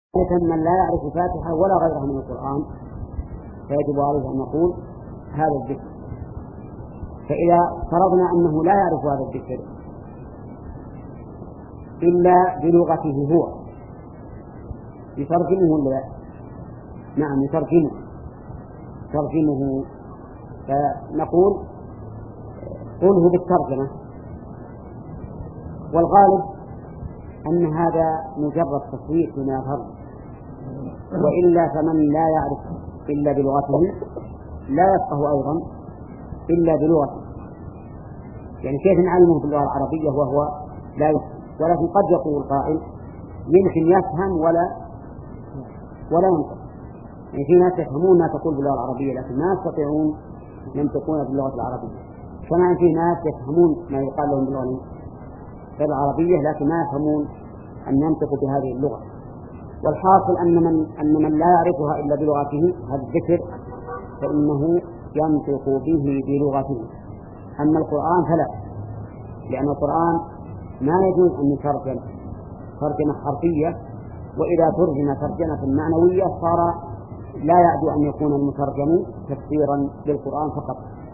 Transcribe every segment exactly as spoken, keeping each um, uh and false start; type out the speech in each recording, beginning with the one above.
من لا يعرف الفاتحة ولا غيرها من القرآن فيجب عليه أن نقول هذا الذكر. فإذا فرضنا أنه لا يعرف هذا الذكر إلا بلغته هو يترجمه ولا لا؟ نعم يترجمه يترجمه فنقول قوله بالترجمة، والغالب أن هذا مجرد تصوير بما يظهر، وإلا فمن لا يعرف إلا بلغته لا يفقه أيضا إلا بلغته. يعني كيف نعلمه باللغة العربية وهو لا يفهم؟ ولكن قد يقول قائل يمكن يفهم ولا ولا ينطق. يعني في ناس يفهمون ما تقول باللغة العربية لكن ما يستطيعون ينطقون باللغة العربية، كما في ناس يفهمون ما يقال لهم باللغة العربية لكن ما يفهمون أن ينطقوا بهذه اللغة. والحاصل أن من أن من لا يعرفها إلا بلغته هذا الذكر فإنه ينطق به بلغته. أما القرآن فلا، لأن القرآن ما يجوز أن يترجم ترجمة حرفية، وإذا ترجم ترجمة معنوية صار لا يعدو أن يكون المترجم تفسيرا للقرآن فقط.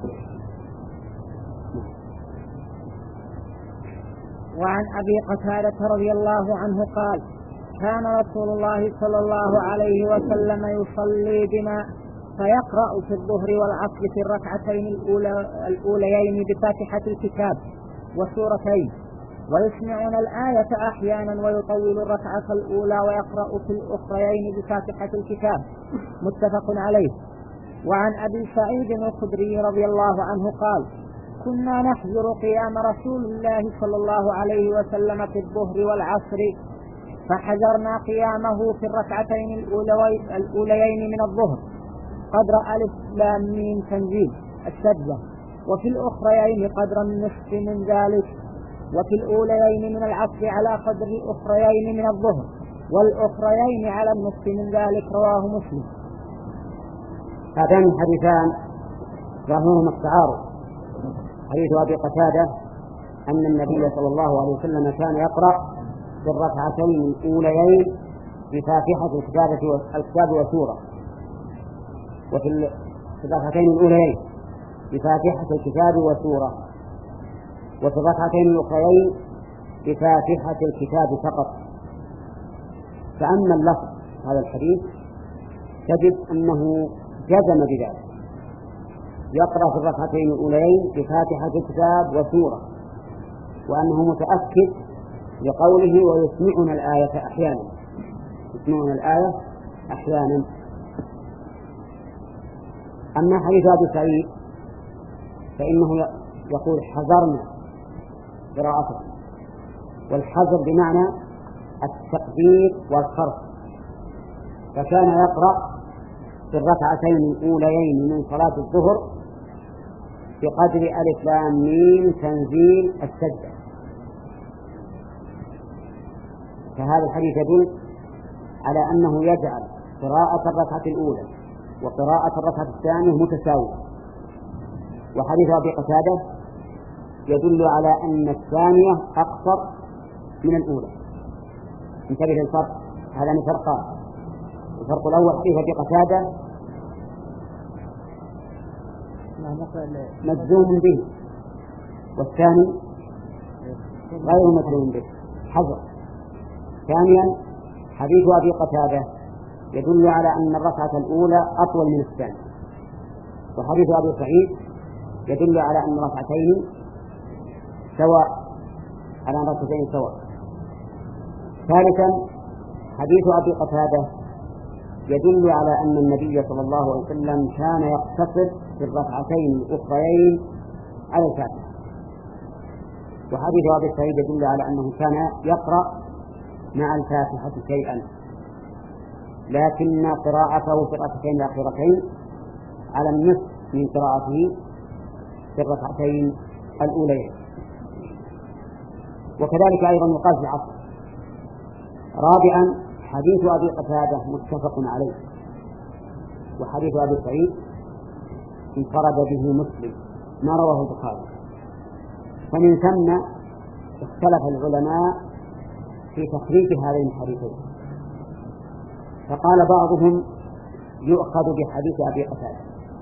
وعن أبي قتادة رضي الله عنه قال: كان رسول الله صلى الله عليه وسلم يصلي بنا فيقرأ في الظهر والعصر في الركعتين الأوليين بفاتحة الكتاب وسورتين، ويسمعنا الآية أحيانا ويطول الركعة الأولى ويقرأ في الأخريين بفاتحة الكتاب. متفق عليه. وعن أبي سعيد الخدري رضي الله عنه قال: كنا نحذر قيام رسول الله صلى الله عليه وسلم في الظهر والعصر فحذرنا قيامه في الركعتين الأوليين من الظهر قدر ألف لام ميم تنزيل السجدة، وفي الأخريين قدر النصف من ذلك، وفي الأوليين من العصر على قدر الأخريين من الظهر، والأخريين على النصف من ذلك. رواه مسلم. هذان الحديثان ظاهرهما التعارض. حديث أبي قتادة أن النبي صلى الله عليه وسلم كان يقرأ في الركعتين الأوليين بفاتحة الكتاب وسورة، وفي الركعتين الأوليين بفاتحة الكتاب وسورة، وفي الركعتين الأخريين بفاتحة الكتاب فقط. فأما اللفظ هذا الحديث تجد أنه جزم بذلك، يقرأ في الركعتين الأوليين بفاتحة الكتاب وسورة، وأنه متأكد لقوله ويسمعنا الآية أحيانا يسمعنا الآية أحيانا. أما حديث أبي سعيد فإنه يقول حذرنا قراءته، والحذر بمعنى التقدير والخرف، فكان يقرأ في الركعتين الأوليين من صلاة الظهر بقدر ألف لام ميم تنزيل السجدة. فهذا الحديث يدل على أنه يجعل قراءة الركعة الأولى وقراءة الركعة الثانية متساوية. وحديث أبي قتادة يدل على أن الثانية أقصر من الأولى. انتبه للفرق، هذان فرقان. الفرق الأول حديث أبي قتادة مجزوم به، والثاني غير مجزوم به حذر. ثانيا حديث أبي قتادة يدل على أن الركعة الأولى أطول من الثانية، وحديث أبي سعيد يدل على أن الركعتين سواء على ركعتين سواء. ثالثا حديث أبي قتادة يدل على أن النبي صلى الله عليه وسلم كان يقتصر في الركعتين الأخريين على الفاتحة، وحديث أبي سعيد يدل على أنه كان يقرأ مع الفاتحة شيئا، لكن قراءته في الركعتين الأخيرتين على النصف من قراءته في الركعتين الأوليين. وكذلك أيضا يقال في العصر. رابعا حديث أبي قتادة متفق عليه، وحديث أبي سعيد انفرد به مسلم ما رواه البخاري، فمن ثم اختلف العلماء في تخريج هذين الحديثين. فقال بعضهم يؤخذ بحديث أبي قتادة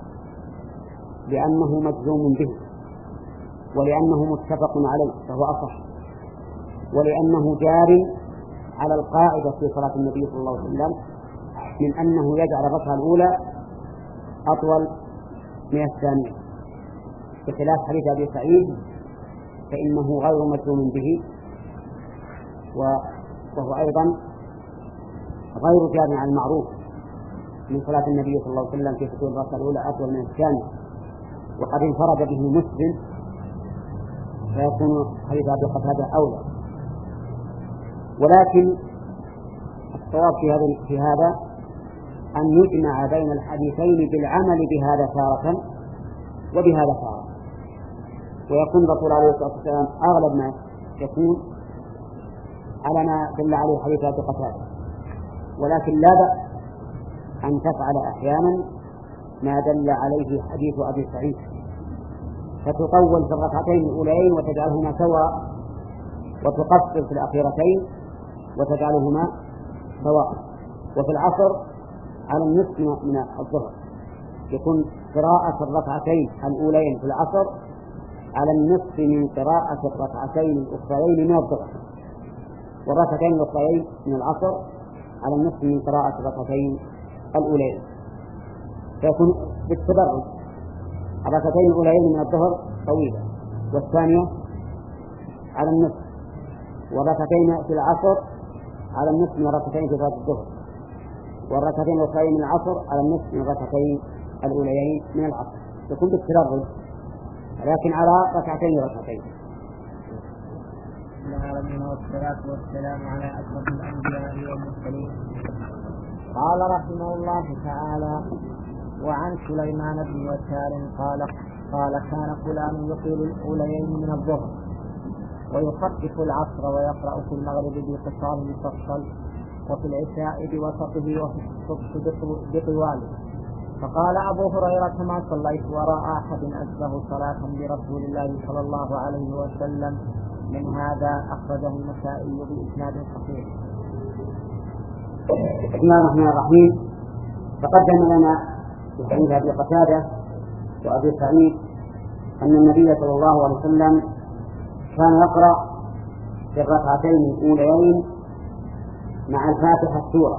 لأنه مجزوم به، ولأنه متفق عليه فهو أصح، ولأنه جار على القاعدة في صلاة النبي صلى الله عليه وسلم من أنه يجعل الركعة الأولى أطول من الثانية، بخلاف حديث أبي سعيد فإنه غير مجزوم به، وهو أيضا غير جار على المعروف من صلاة النبي صلى الله عليه وسلم في فتوى الركعة الأولى أطول من الثانية، وقد انفرد به مسلم فيكون حديث أبي قتادة أولى. ولكن الصواب في هذا في هذا أن يجمع بين الحديثين بالعمل بهذا تارة وبهذا تارة، ويكون الرسول عليه الصلاة والسلام أغلب ما يكون على ما دل عليه حديث أبي قتادة، ولكن لا بأس أن تفعل أحيانا ما دل عليه حديث أبي سعيد، فتطول في الركعتين الأولين وتجعلهما سواء، وتقصر في الأخيرتين وتجعلهما سواء. وفي العصر على النصف من الظهر يكون قراءة الركعتين الأولين في العصر على النصف من قراءة الركعتين الأخرين من الظهر، والركعتين الأخرين من العصر على النصف من قراءة الركعتين الأولين، فيكون بالتدرج. الركعتين الأولين من الظهر طويلة والثانية على النصف، والركعتين في العصر على النصف من الركعتين في صلاة الظهر، والركعتين الأخرين من العصر على النصف من الركعتين الأوليين من العصر، يكون بالتدرج لكن على ركعتين ركعتين. العالمين والصلاة والسلام على أشرف الأنبياء والمرسلين. قال رحمه الله تعالى: وعن سليمان بن يسار قال قال كان فلان يطيل الأوليين من الظهر ويخفف العصر ويقرأ في المغرب بقصار مفصل وفي العشاء بوسطه وفي الصبح بطواله. فقال أبو هريرة: ما صليت وراء أحد أشبه صلاة برسول الله صلى الله عليه وسلم من هذا. أخرجه النسائي بإسناد صحيح. بسم الله الرحمن الرحيم. تقدم لنا في حديث أبي قتادة وأبي سعيد أن النبي صلى الله عليه وسلم كان يقرأ في الركعتين الأوليين مع الفاتحة السورة،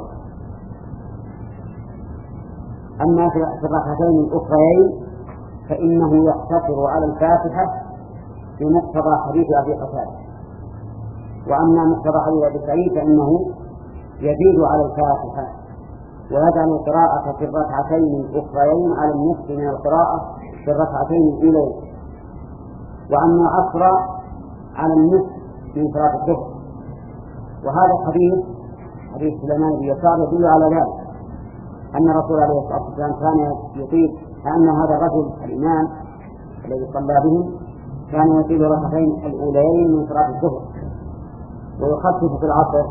أما في الركعتين الأخرين فإنه يقتصر على الفاتحة بمقتضى حديث أبي قتادة، وأما مقتضى حديث أبي سعيد فإنه يزيد على الفاتحة ويجعل القراءة في الركعتين الأخرين على النصف من القراءة في الركعتين الأولين، وأما أسرع على النصف من صلاة الظهر. وهذا الحديث حديث سليمان بن يسار يدل على ذلك، أن الرسول عليه الصلاة والسلام كان يطيل، أن هذا الرجل الإمام الذي صلى بهم كان يطيل الركعتين الأولين من صلاة الظهر ويخفف في العصر،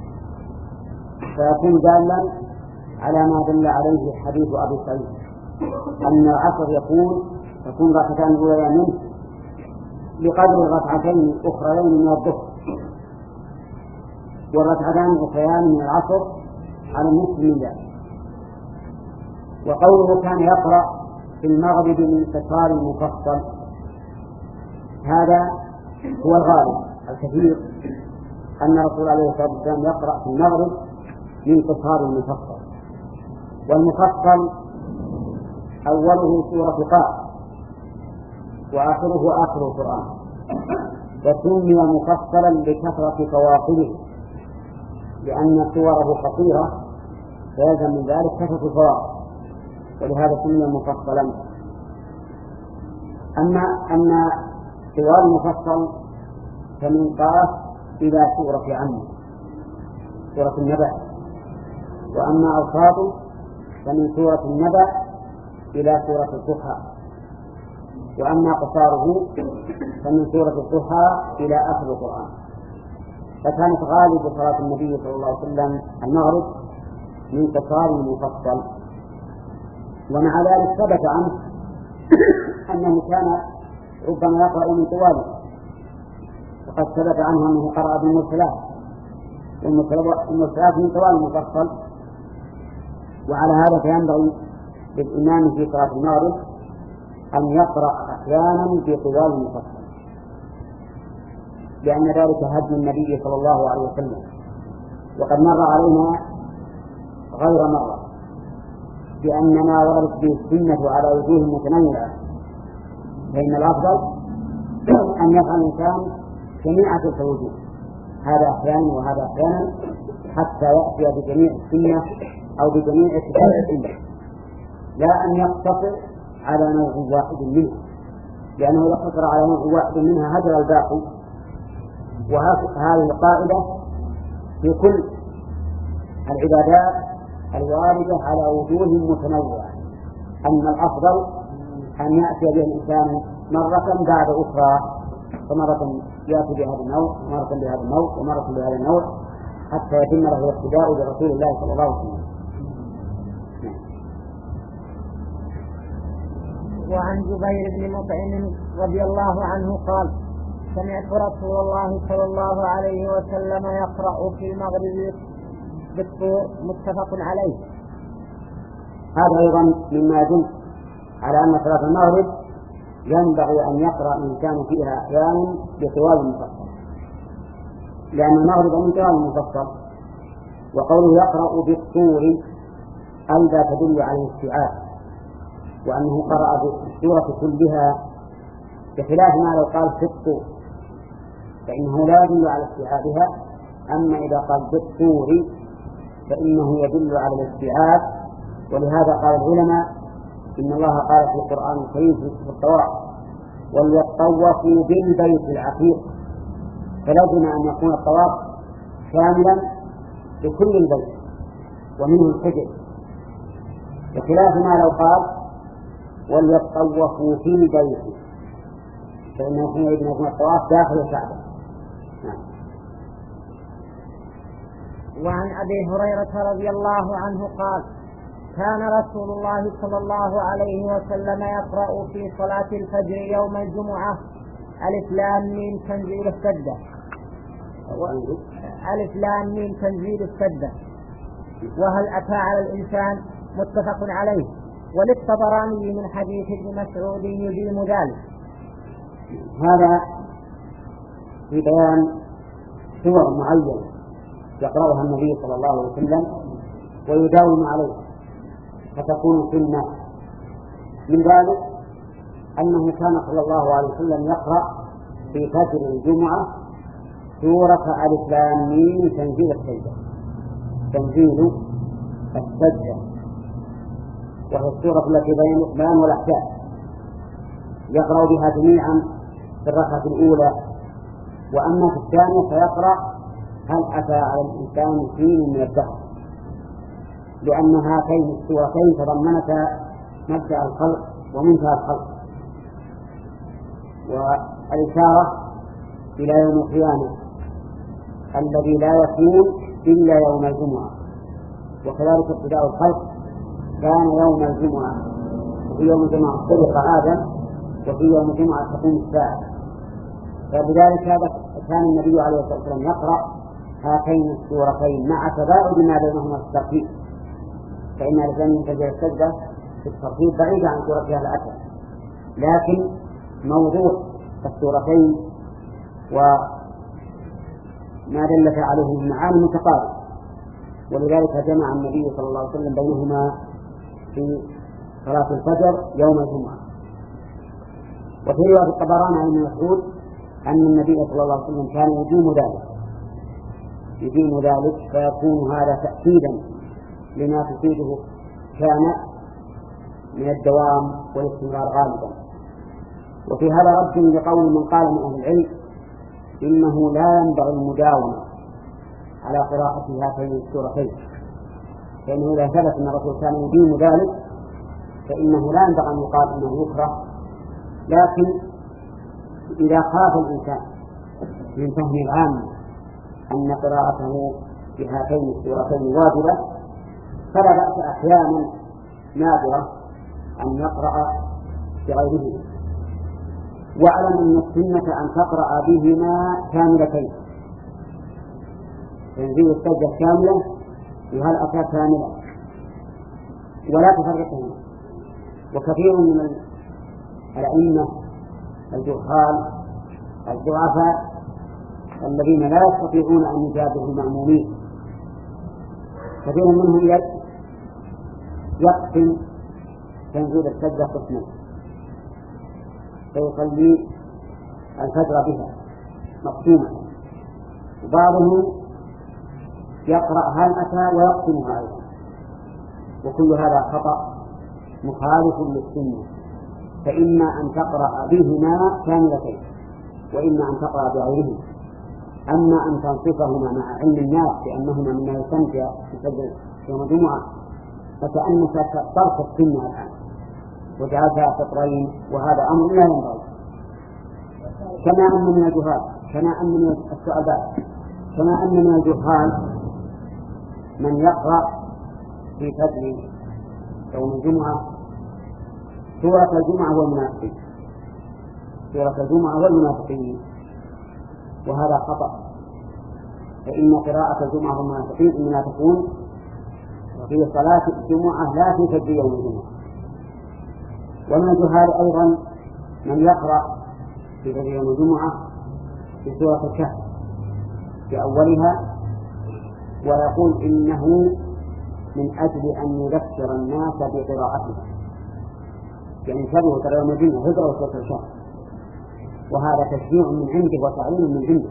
فيكون دالا على ما دل عليه حديث أبي سعيد أن العصر يكون يكون الركعتان الأوليين منه بقدر الركعتين الأخرين من الظهر، والركعتان الأخريان من العصر على النصف من ذلك. وقوله كان يقرأ في المغرب من قصار مفصل، هذا هو الغالب الكثير أن الرسول عليه الصلاة والسلام يقرأ في المغرب من قصار مفصل، والمفصل أوله سورة قاف وآخره آخر القرآن، وسمي مفصلا لكثرة فواصله لأن صوره قصيرة فيلزم من ذلك كثرة الفواصل، ولهذا سمي مفصلا. أما أما طوال المفصل فمن قاف إلى سورة عم سورة النبأ، وأما أوساطه فمن سورة النبأ إلى سورة الضحى، وأما قصاره فمن سورة الضحى إلى آخر القرآن. فكانت غالب صلاة النبي صلى الله عليه وسلم المغرب من قصار مفصل. ومع ذلك ثبت عنه أنه كان ربما يقرأ من طواله، وقد ثبت عنه أنه قرأ بالمرسلات، والمرسلات من طوال المفصل وعلى هذا فينبغي للإمام في صلاة المغرب أن يقرأ أحيانا بطوال المفصل، لأن ذلك هدي النبي صلى الله عليه وسلم. وقد مر علينا غير مرة بأن ما وردت به السنة على وجوه متنوعة، فإن الأفضل أن يفعل الإنسان جميع تلك الوجوه، هذا أحيانا وهذا أحيانا، حتى يأتي بجميع السنة أو بجميع كتاب السنة، لا أن يقتصر على نوع واحد منها، لأنه يقتصر على نوع واحد منها هجر الباقي. وهذه القاعدة في كل العبادات الواردة على وجوه متنوعة، أن الأفضل أن يأتي به الإنسان مرة بعد أخرى، فمرة يأتي بهذا النوع ومرة بهذا النوع ومرة بهذا النوع، حتى يتم له الاقتداء برسول الله صلى الله عليه وسلم. وعن جبير بن مطعم رضي الله عنه قال: سمعت رسول الله صلى الله عليه وسلم يقرأ في المغرب بالطور، متفق عليه. هذا أيضا مما يدل على أن صلاة المغرب ينبغي أن يقرأ الإنسان فيها أحيانا بطوال المفصل، لأن المغرب من طوال المفصل. وقوله يقرأ بالطور أيضا تدل على الاستيعاب، وأنه قرأ بالسورة كلها، بخلاف ما لو قال في الطور فإنه لا يدل على استيعابها. أما إذا قال بالطور فإنه يدل على الاستيعاب. ولهذا قال العلماء إن الله قال في القرآن الكريم في الطواف: وليطوفوا بالبيت العتيق، فلازم أن يكون الطواف شاملا لكل البيت ومنه الحجر، بخلاف ما لو قال وليطوفوا في البيت، فإنه حينئذ يكون الطواف داخل الكعبة. وعن أبي هريرة رضي الله عنه قال: كان رسول الله صلى الله عليه وسلم يقرأ في صلاة الفجر يوم الجمعة ألف لام ميم تنزيل السجدة، ألف لام ميم تنزيل السجدة، وهل أتى على الإنسان، متفق عليه. وللطبراني من حديث ابن مسعود يديم ذلك. هذا في بيان صور معينة يقرأها النبي صلى الله عليه وسلم ويداوم عليه فتكون سنة. من ذلك أنه كان صلى الله عليه وسلم يقرأ في فجر الجمعة سورة ألف لام ميم تنزيل السجدة، تنزيل السجدة، وهي السورة التي بين بيان والأحكام، يقرأ بها جميعا في الركعة الأولى. وأما في الثانية فيقرأ هل أتى على الإنسان حين من الدهر، لأن هاتين السورتين تضمنتا مبدأ الخلق ومنتهى الخلق، والإشارة إلى يوم القيامة الذي لا يكون إلا يوم الجمعة، وكذلك ابتداء الخلق كان يوم الجمعة، وفي يوم الجمعة خلق آدم، وفي يوم الجمعة تقوم الساعة. فبذلك هذا كان النبي عليه الصلاة والسلام يقرأ هاتين السورتين مع تباعد ما بينهما في الترتيب، فإن الإنسان ينتزع السجدة في الترتيب بعيد عن سورتها الأسد، لكن موضوع السورتين وما دلت عليه من معاني متقارب، ولذلك جمع النبي صلى الله عليه وسلم بينهما في صلاة الفجر يوم الجمعة. وفي رواية الطبراني عن ابن مسعود أن النبي صلى الله عليه وسلم كان يديم ذلك يديم ذلك فيكون هذا تأكيدا لما تفيده كان من الدوام والاستمرار غالبا. وفي هذا رد لقول من قال من أهل العلم إنه لا ينبغي المداومة على قراءة هاتين السورتين، فإنه إذا ثبت أن الرسول كان يديم ذلك فإنه لا ينبغي أن يقال أنه يكره. لكن إذا خاف الإنسان من فهم العام أن قراءته بهاتين السورتين واجبة فلا بأس أحيانا نادرة أن يقرأ بغيرهما. واعلم أن السنة أن تقرأ بهما كاملتين، تنزيل السجدة كاملة وهل أتى كاملة، ولا تفرقهما. وكثير من الأئمة الجهال الضعفاء الذين لا يستطيعون أن يجابهوا المأمومين كثير منهم يقسم تنزيل السجدة قسمين فيصلي الفجر بها مقسومة، وبعضهم يقرأ هل أتى ويقسمها أيضا، وكل هذا خطأ مخالف للسنة. فإما أن تقرأ بهما كاملتين وإما أن تقرأ بغيرهما. أما أن تنصفهما مع علم الناس بأنهما مما يستمتع في سجد يوم الجمعة فكأنك ترك السنة الآن وجعلتها قطرين، وهذا أمر لا ينبغي. كما أن من الجهال كما أن من السؤال كما أن من الجهال من يقرأ في فجر يوم الجمعة سورة الجمعة والمنافقين سورة الجمعة والمنافقين وهذا خطأ. فإن قراءة الجمعة والمنافقين المنافقون في صلاة الجمعة لا في فجر يوم الجمعة. ومن الجهال أيضا من يقرأ في فجر يوم الجمعة في سورة الكهف في أولها ويقول إنه من أجل أن يذكر الناس بقراءتها، يعني شبه ترى يوم الجمعة هجرة سورة الكهف، وهذا تشجيع من عنده وتعليم من عنده.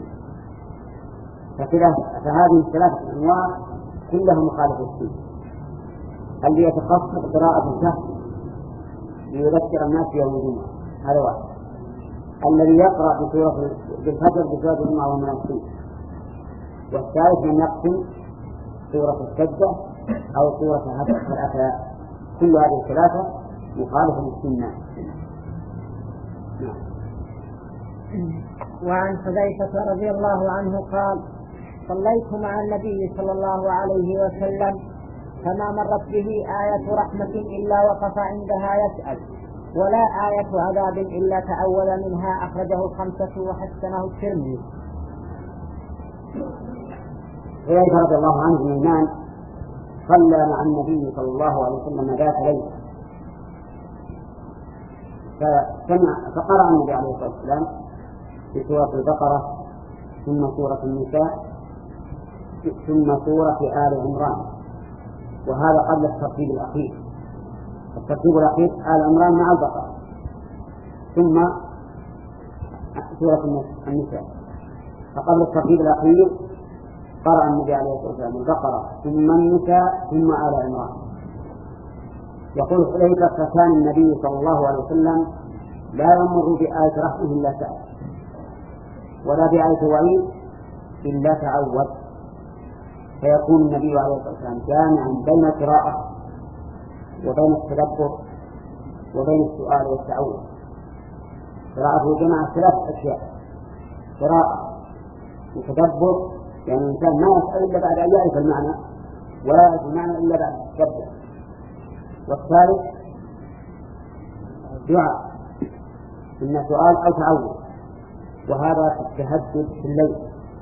فهذه الثلاثة أنواع كلها مخالفة السنة. الذي يتخصص قراءة الكهف ليذكر الناس يوم الجمعة هذا واحد، الذي يقرأ بسورة بالفجر بسورة الجمعة والمنافقين، والثالث من يقسم سورة السجدة أو سورة هذا الثلاثة. كل هذه الثلاثة مخالفة للسنة. وعن حذيفة رضي الله عنه قال: صليت مع النبي صلى الله عليه وسلم فما مرت به آية رحمة إلا وقف عندها يسأل، ولا آية عذاب إلا تأول منها، أخرجه الخمسة وحسنه الترمذي. حذيفة رضي الله عنه من الناس صلى مع النبي صلى الله عليه وسلم ذات ليلة، فقرأ النبي عليه الصلاة والسلام في سورة البقرة ثم سورة النساء ثم سورة آل عمران، وهذا قبل الترتيب الأخير. الترتيب الأخير آل عمران مع البقرة ثم سورة النساء، فقبل الترتيب الأخير قرأ النبي عليه الصلاة والسلام البقرة ثم النساء ثم آل عمران. يقول حذيفة: فكان النبي صلى الله عليه وسلم لا يمر بآية رحمة إلا سأل، ولا بآية وعيد إلا تعود. فيكون النبي عليه الصلاة والسلام جامعا بين القراءة وبين التدبر وبين السؤال والتعوذ. قراءته جمع ثلاث أشياء: قراءة وتدبر، يعني الإنسان ما يسأل إلا بعد أن يعرف المعنى ولا يعرف المعنى إلا بعد التدبر. والثالث دعاء، إما سؤال أو تعوذ، وهذا في التهجد في الليل.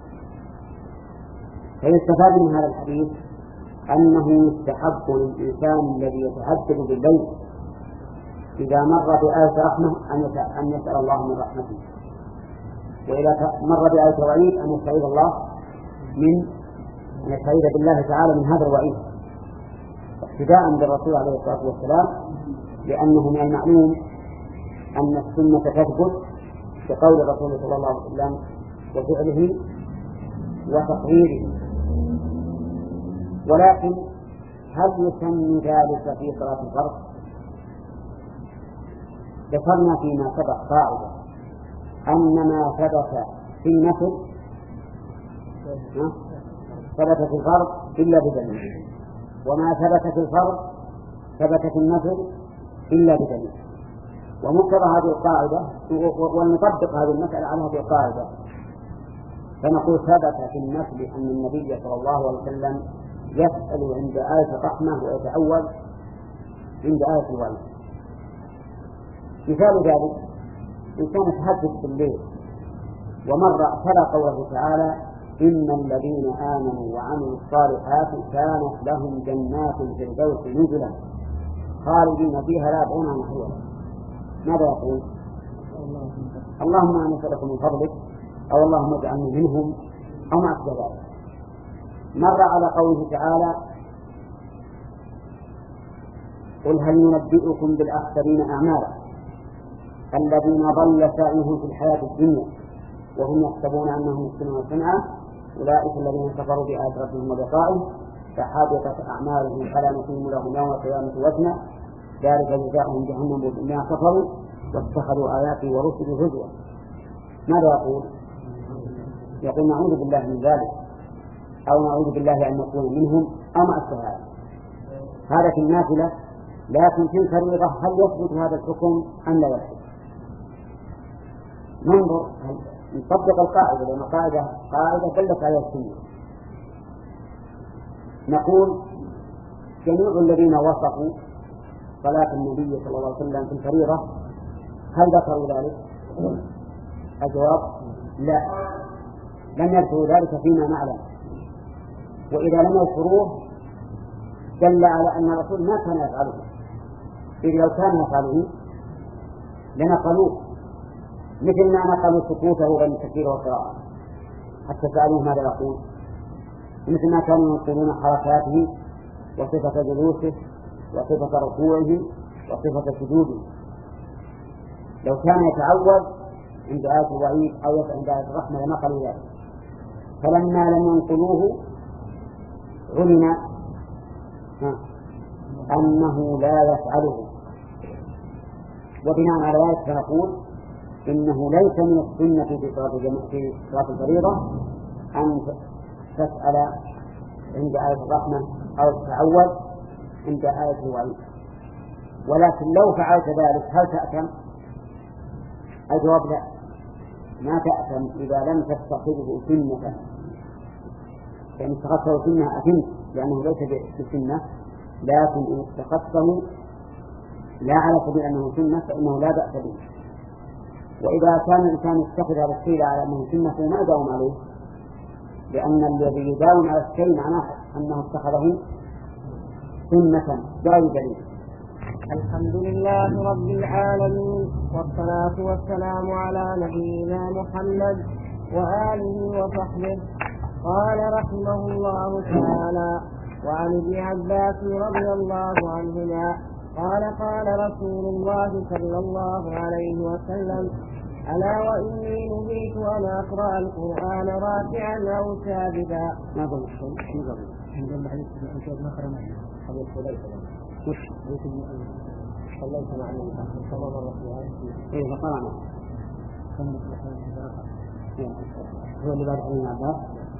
فيستفاد من هذا الحديث أنه يستحب للإنسان الذي يتهجد بالليل إذا مر بآية رحمة أن يسأل الله من رحمته، وإذا مر بآية وعيد أن يستعيذ الله من أن يستعيذ بالله تعالى من هذا الوعيد، اقتداء بالرسول عليه الصلاة والسلام، لأنه من المعلوم أن السنة تثبت بقول الرسول صلى الله عليه وسلم وفعله وتقريره. ولكن هل يسمى ذلك في صلاة الفرض؟ ذكرنا فيما سبق قاعدة أن ما ثبت في النفل ثبت في الفرض إلا بدليل، وما ثبت في الفرض ثبت في النفل إلا بدليل. ومقتضى هذه القاعدة ونطبق هذه المسألة على هذه القاعدة فنقول ثبت في النفل أن النبي صلى الله عليه وسلم يسأل عند آية الرحمة ويتأول عند آية الوعيد. مثال ذلك إنسان يتحدث بالليل ومر تلا قوله تعالى: إن الذين آمنوا وعملوا الصالحات كانت لهم جنات الفردوس نزلا خالدين فيها لا يبغون عنها حولا، ماذا يقول؟ اللهم أنا نسألك من فضلك، أو اللهم اجعلني منهم، أو ما أشبه ذلك. مر على قوله تعالى قل هل ننبئكم بالأخسرين أعمالا الذين ضل سعيهم في الحياة الدنيا وهم يحسبون أنهم يحسنون صنعا أولئك الذين كفروا بآيات ربهم ولقائه فحبطت أعمالهم فلا نقيم لهم يوم القيامة وزنا ذلك جزاؤهم جهنم بما كفروا واتخذوا آياتي ورسلي هزوا. ماذا يقول؟ يقول نعوذ بالله من ذلك، أو نعوذ بالله أن نكون منهم، أو ما أشبه هذا. هذا في النافلة، لكن في الفريضة هل يثبت هذا الحكم أم لا يثبت؟ ننظر نطبق القاعدة، لأن القاعدة قاعدة دلت على السنة. نقول جميع الذين وصفوا صلاة النبي صلى الله عليه وسلم في الفريضة هل ذكروا ذلك؟ الجواب لا، لم يذكروا ذلك فيما نعلم، وإذا لم يذكروه دل على أن الرسول ما كان يفعله، إذ لو كان يفعله لنقلوه مثل ما نقلوا سكوته بين التكبير والقراءة حتى سألوه ماذا يقول، مثل ما كانوا ينقلون حركاته وصفة جلوسه وصفة ركوعه وصفة سجوده. لو كان يتعوذ عند آية الوعيد أو عند آية الرحمة لنقلوا ذلك، فلما لم ينقلوه علم أنه لا يفعله، وبناء على ذلك فنقول إنه ليس من السنة في صلاة الفريضة أن تسأل عند آية الرحمة أو تتعوذ عند آية الوعيد، ولكن لو فعلت ذلك هل تأثم؟ الجواب لا، ما تأثم إذا لم تتخذه سنة، يعني اتخذته سنة أثمت لأنه ليس بسنة، لكن إن اتخذته لا على سبيل أنه سنة فإنه لا بأس به. وإذا كان الإنسان يتخذ هذا الشيء على أنه سنة فما يداوم عليه، لأن الذي يداوم على الشيء معناه أنه اتخذه سنة بغير دليل. الحمد لله رب العالمين، والصلاة والسلام على نبينا محمد وآله وصحبه. قال رحمه الله تعالى: وعن ابن عباس رضي الله عنهما قال قال رسول الله صلى الله عليه وسلم: ألا وإني نهيت أن أقرأ القرآن راكعا أو ساجدا. ما أقول شيء قبل عندما حديث ابن أشهد نخر معي حديث حذيفة وش صليت مع النبي صلى الله عليه وسلم. إيه فقرأنا كم نصلي هو اللي بعد ابن عباس.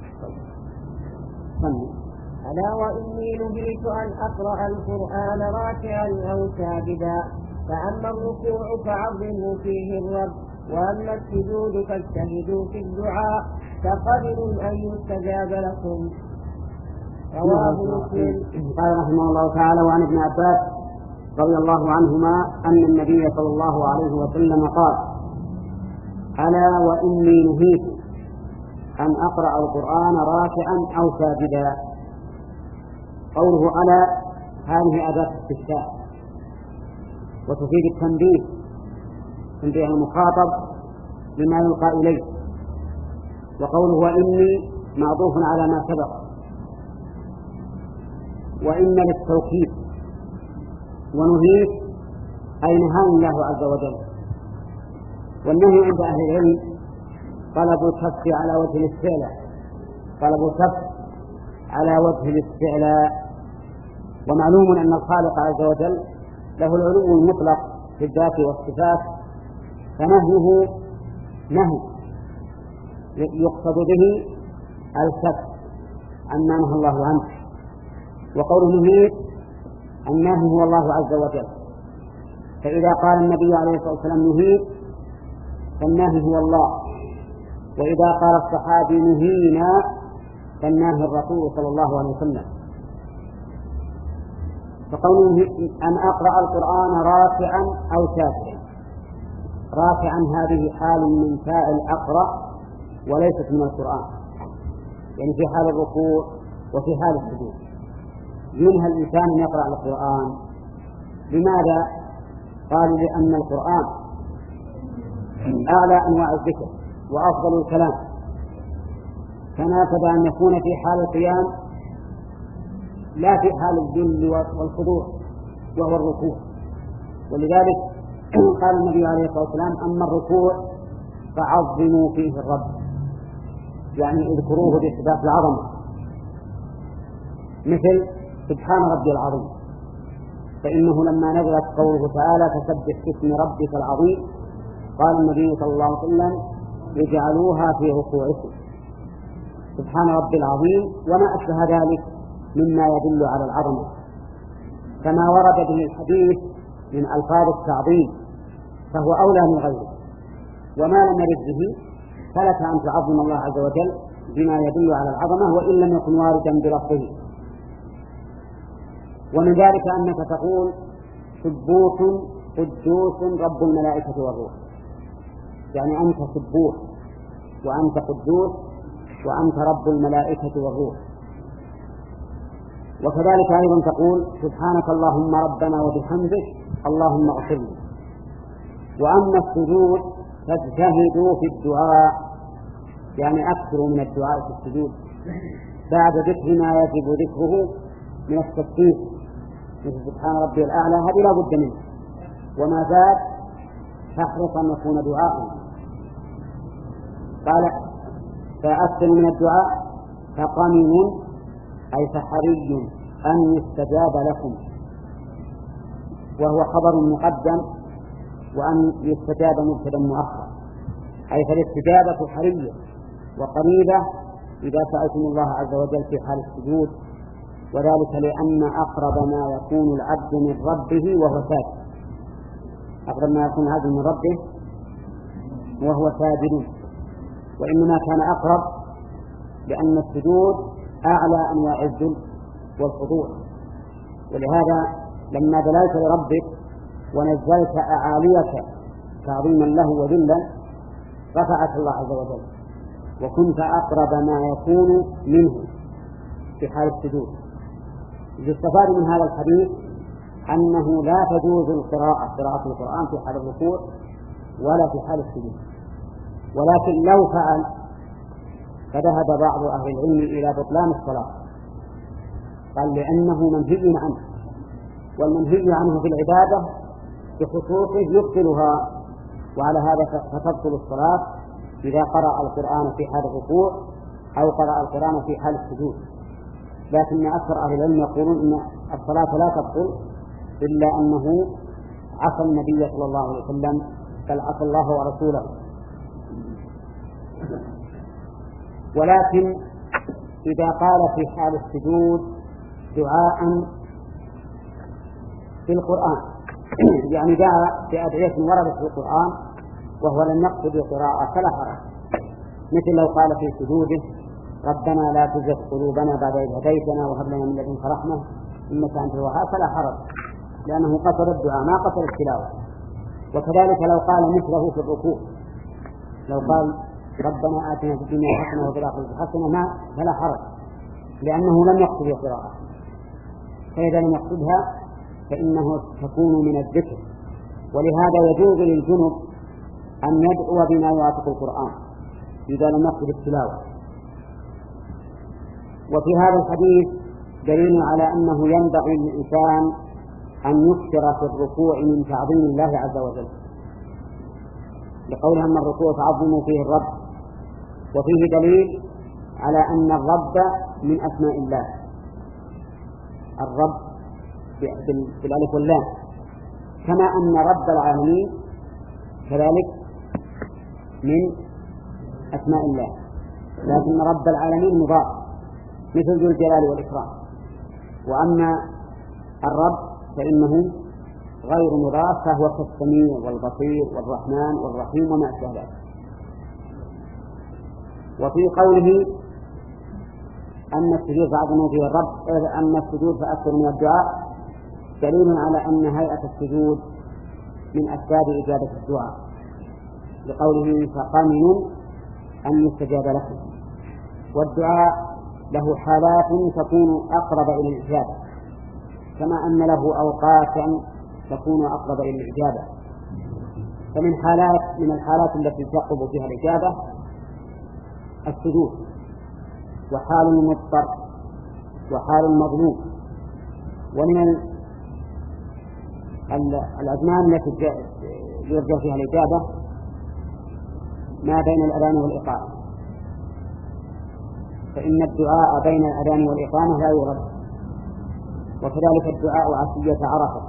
سمي ألا وإني نهيت أن أقرأ القرآن راكعا أو ساجدا، فأما الركوع فعظموا فيه الرب، وأما السجود فاجتهدوا في الدعاء فقبلوا أن يستجاب لكم. رواه مسلم. قال رحمه الله تعالى: وعن ابن عباس رضي الله عنهما أن النبي صلى الله عليه وسلم قال: ألا وإني نهيت أن أقرأ القرآن راكعا أو ساجدا. قوله ألا هذه أداة استفتاء وتفيد التنبيه، تنبيه المخاطب بما يلقى إليه. وقوله وإني معطوف على ما سبق، وإن للتوكيد، ونهيت أي نهاني الله عز وجل. والنهي عند أهل العلم طلب الكف على وجه الاستعلاء، طلب الكف على وجه الاستعلاء. ومعلوم أن الخالق عز وجل له العلو المطلق في الذات والصفات، فنهيه نهي يقصد به الكف عما نهى الله عنه. وقوله نهيت النهي هو الله عز وجل، فإذا قال النبي عليه الصلاة والسلام نهيت فالنهي هو الله، وإذا قال الصحابي نهينا فالنهي الرسول صلى الله عليه وسلم. فقوله أن أقرأ القرآن راكعا أو ساجدا، راكعا هذه حال من فاعل أقرأ وليست من القرآن، يعني في حال الركوع وفي حال السجود. منها الإنسان يقرأ القرآن لماذا؟ قالوا لأن القرآن أعلى أنواع الذكر وأفضل الكلام، فناسب أن يكون في حال القيام لا في حال الذل والخضوع وهو الركوع. ولذلك قال النبي عليه الصلاة والسلام: أما الركوع فعظموا فيه الرب، يعني اذكروه بإثبات العظمة، مثل سبحان ربي العظيم، فإنه لما نزلت قوله تعالى: فسبح باسم ربك العظيم، قال النبي صلى الله عليه وسلم: يجعلوها في ركوعكم سبحان ربي العظيم وما أشبه ذلك مما يدل على العظمة، كما ورد به الحديث من ألفاظ التعظيم فهو أولى من غيره، وما لم يرد به فلك أن تعظم الله عز وجل بما يدل على العظمة وإن لم يكن واردا بلفظه. ومن ذلك أنك تقول: سبوح قدوس رب الملائكة والروح، يعني أنت سبوح وأنت قدوس وأنت رب الملائكة والروح. وكذلك أيضا تقول: سبحانك اللهم ربنا وبحمدك اللهم اغفر لي. وأما السجود فاجتهدوا في الدعاء، يعني أكثروا من الدعاء في السجود بعد ذكر ما يجب ذكره من التسبيح مثل سبحان ربي الأعلى، هذه لا بد منه، وما زاد فاحرص أن يكون دعاء. قال: فأكثروا من الدعاء فقمن أي فحري أن يستجاب لكم، وهو خبر مقدم، وأن يستجاب مبتدأ مؤخر، أي فالاستجابة حرية وقريبة إذا سألتم الله عز وجل في حال السجود، وذلك لأن أقرب ما يكون العبد من ربه وهو ساجد، أقرب ما يكون العبد من ربه وهو ساجد، وإنما كان أقرب لأن السجود أعلى أنواع الذل والخضوع. ولهذا لما دللت لربك ونزلت أعاليك تعظيما له وذلا رفعك الله عز وجل، وكنت أقرب ما يكون منه في حال السجود. يستفاد من هذا الحديث أنه لا تجوز القراءة قراءة القرآن في حال الركوع ولا في حال السجود، ولكن لو فعل فذهب بعض أهل العلم إلى بطلان الصلاة، قال لأنه منهي عنه، والمنهي عنه في العبادة بخصوصه يبطلها، وعلى هذا فتبطل الصلاة إذا قرأ القرآن في حال الركوع أو قرأ القرآن في حال السجود. لكن أكثر أهل العلم يقولون إن الصلاة لا تبطل إلا أنه عصى النبي صلى الله عليه وسلم، بل عصى الله ورسوله. ولكن إذا قال في حال السجود دعاء في القرآن، يعني دعا بأدعية وردت في القرآن وهو لم يقصد القراءة فلا حرج، مثل لو قال في سجوده: ربنا لا تزغ قلوبنا بعد إذ هديتنا وهب لنا من لدنك رحمة إنك أنت الوهاب، فلا حرج، لأنه قصد الدعاء ما قصد التلاوة. وكذلك لو قال مثله في الركوع، لو قال: ربنا آتنا في الدنيا حسنة وفي الآخرة حسنة، ما فلا حرج، لأنه لم يقصد القراءة. فإذا لم يقصدها فإنه تكون من الذكر، ولهذا يجوز للجنب أن يدعو بما يوافق القرآن إذا لم يقصد التلاوة. وفي هذا الحديث دليل على أنه ينبغي للإنسان أن يكثر في الركوع من تعظيم الله عز وجل، لقولها: أن الركوع تعظموا فيه الرب. وفيه دليل على أن الرب من أسماء الله، الرب بالألف واللام، كما أن رب العالمين كذلك من أسماء الله، لكن رب العالمين مضاف مثل ذو الجلال والإكرام. وأما الرب فإنه غير مضاف، فهو كالسميع والبصير والرحمن والرحيم وما أشبه ذلك. وفي قوله أن السجود فأعظموا فيه الرب، أن السجود فأكثر من الدعاء، دليل على أن هيئة السجود من أسباب إجابة الدعاء، لقوله: فقمن أن يستجاب لكم. والدعاء له حالات تكون أقرب إلى الإجابة، كما أن له أوقاتا تكون أقرب إلى الإجابة. فمن حالات من الحالات التي تقرب فيها الإجابة السجود، وحال المضطر، وحال المظلوم. ومن الأزمان التي يرجع فيها الإجابة ما بين الأذان والإقامة، فإن الدعاء بين الأذان والإقامة لا يرد، وكذلك الدعاء عشية عرفة،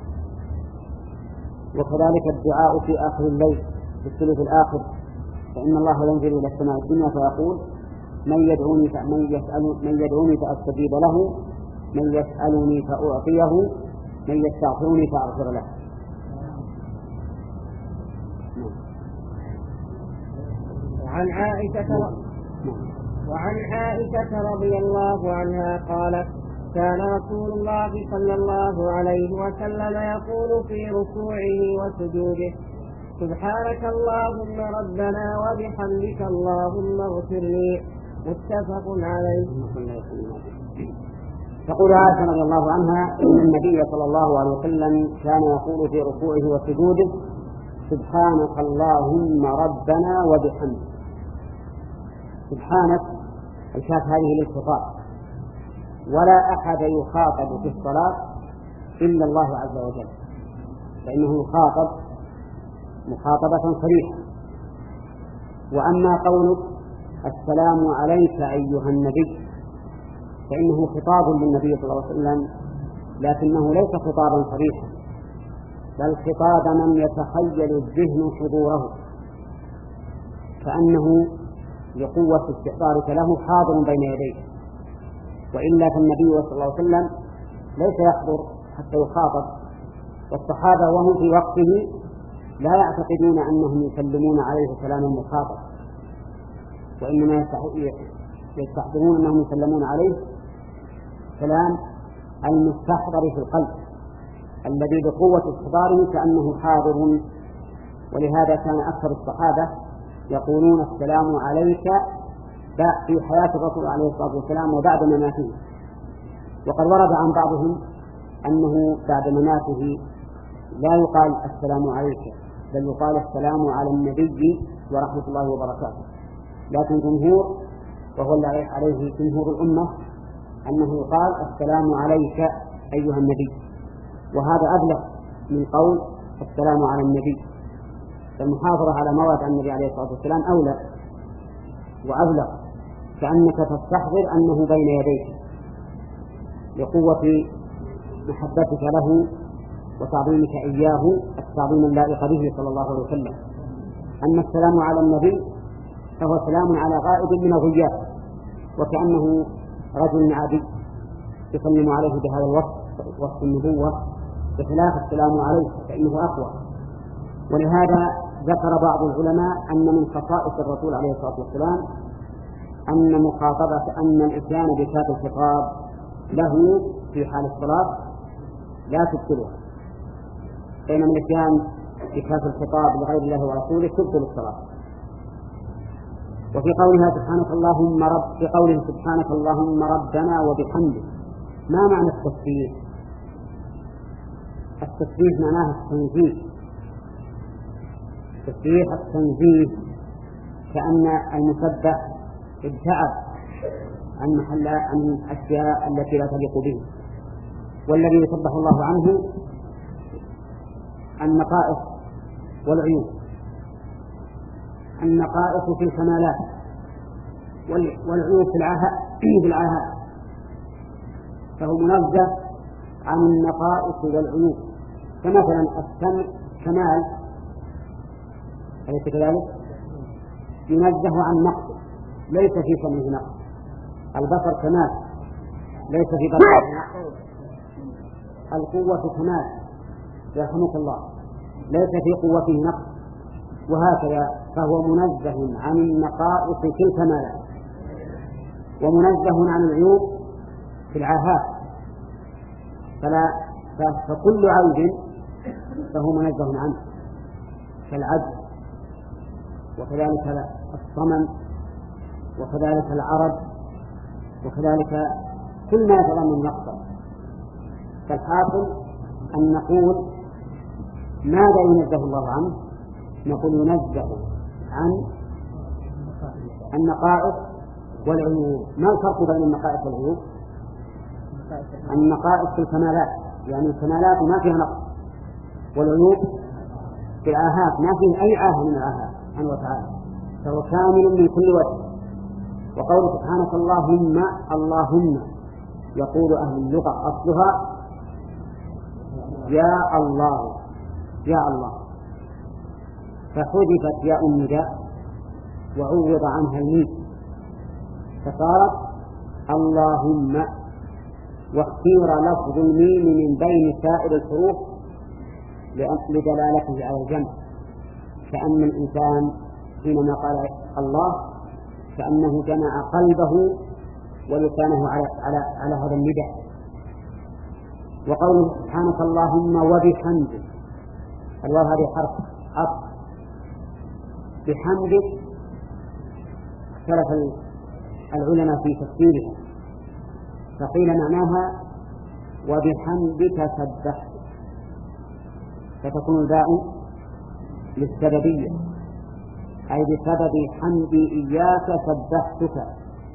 وكذلك الدعاء في آخر الليل في الثلث الآخر، فإن الله ينزل إلى السماء الدنيا فيقول من يدعوني من يسأل من يدعوني فأستجيب له، من يسألني فأعطيه، من يستغفرني فأغفر له. وعن عائشة وعن عائشة رضي الله عنها قالت كان رسول الله صلى الله عليه وسلم يقول في ركوعه وسجوده سبحانك اللهم ربنا وبحمدك اللهم اغفر لي، متفق عليه. تقول عائشة رضي الله عنها إن النبي صلى الله عليه وسلم كان يقول في ركوعه وسجوده سبحانك اللهم ربنا وبحمدك. سبحانك الكاف هذه للخطاب، ولا أحد يخاطب في الصلاة إلا الله عز وجل، فإنه يخاطب مخاطبة صريحة. وأما قولك السلام عليك أيها النبي فإنه خطاب للنبي صلى الله عليه وسلم، لكنه ليس خطابا صريحا، بل خطاب من يتخيل الذهن حضوره، كأنه لقوة استحضارك له حاضر بين يديك، وإلا فالنبي صلى الله عليه وسلم ليس يحضر حتى يخاطب. والصحابة وهم في وقته لا يعتقدون أنهم يسلمون عليه سلام المخاطب، وإنما يستحضرون أنهم يسلمون عليه سلام المستحضر في القلب الذي بقوة استحضاره كأنه حاضر. ولهذا كان أكثر الصحابة يقولون السلام عليك في حياة الرسول عليه الصلاة والسلام وبعد مماته. وقد ورد عن بعضهم أنه بعد مماته لا يقال السلام عليك، بل يقال السلام على النبي ورحمة الله وبركاته. لكن جمهور وهو الذي عليه جمهور الأمة أنه يقال السلام عليك أيها النبي، وهذا أبلغ من قول السلام على النبي. فالمحافظة على موعد النبي عليه الصلاة والسلام أولى وأبلغ، كأنك تستحضر أنه بين يديك لقوة محبتك له وتعظيمك إياه التعظيم اللائق به صلى الله عليه وسلم. أما السلام على النبي فهو سلام على غائب من الغياب، وكأنه رجل عادي يسلم عليه بهذا الوصف وصف النبوة، بخلاف السلام عليه فإنه أقوى. ولهذا ذكر بعض العلماء أن من خصائص الرسول عليه الصلاة والسلام أن مخاطبة أن الإتيان بكاف الخطاب له في حال الصلاة لا تبطلها، بينما الإتيان بكاف الخطاب لغير الله ورسوله تبطل الصلاة. وفي قولها سبحانك اللهم رب في قوله سبحانك اللهم ربنا وبحمدك، ما معنى التسبيح؟ التسبيح معناه التنزيه، تسبيح التنزيه، كأن المسبح ابتعد عن محل عن الأشياء التي لا تليق به. والذي يسبح الله عنه النقائص والعيوب، النقائص في الكمالات والعيوب في العاهات، فهو منزه عن النقائص والعيوب. فمثلا السمع كمال أليس كذلك؟ ينزه عن نقص، ليس في سمعه نقص. البصر كمال، ليس في بصره نقص. القوة كمال، يرحمك الله، ليس في قوته نقص. وهكذا فهو منزه عن النقائص في الكمالات، ومنزه عن العيوب في العاهات. فلا فكل عيب فهو منزه عنه، كالعجز، وكذلك الصمم، وكذلك العرض، وكذلك كل ما يتضمن نقصا. فالحاصل أن نقول ماذا ينزه الله عنه؟ نقول ينزه عن النقائص والعيوب. ما الفرق بين النقائص والعيوب؟ النقائص في الكمالات، يعني الكمالات ما فيها نقص، والعيوب في الآهات ما فيه أي عاهة من الآهات سبحانه وتعالى، فهو كامل من كل وجه. وقول سبحانك اللهم اللهم يقول أهل اللغة أصلها يا الله يا الله، فحذفت ياء النداء وعوض عنها الميم فصارت اللهم، واختير لفظ الميم من بين سائر الحروف لدلالته على الجمع، كأن الإنسان حينما قال الله كأنه جمع قلبه ولسانه على, على, على هذا النداء. وقوله سبحانك اللهم وبحمدك، الواو هذه حرف عطف، بحمدك اختلف العلماء في تفسيرها، فقيل معناها وبحمدك سبحت، فتكون الباء للسببية، أي بسبب حمدي إياك سبحتك.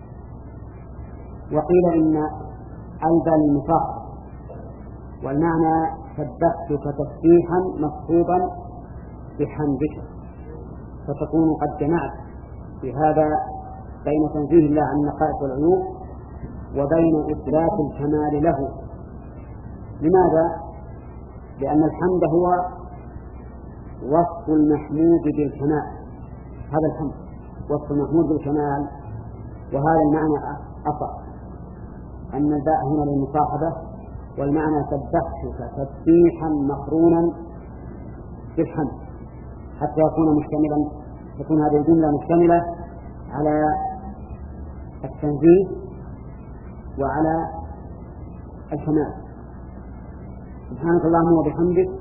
وقيل إن الباء للمصاحبة، والمعنى سبحتك تسبيحا مصحوبا بحمدك، فتكون قد جمعت في هذا بين تنزيه الله عن النقائص والعيوب وبين إثبات الكمال له. لماذا؟ لأن الحمد هو وصف المحمود بالكمال، هذا الحمد وصف المحمود بالكمال، وهذا المعنى أصح، أن الباء هنا للمصاحبة، والمعنى سبحتك تسبيحا مقرونا بالحمد، حتى يكون مشتملا، تكون هذه الجملة مشتملة على التنزيه وعلى الكمال. سبحانك اللهم وبحمدك،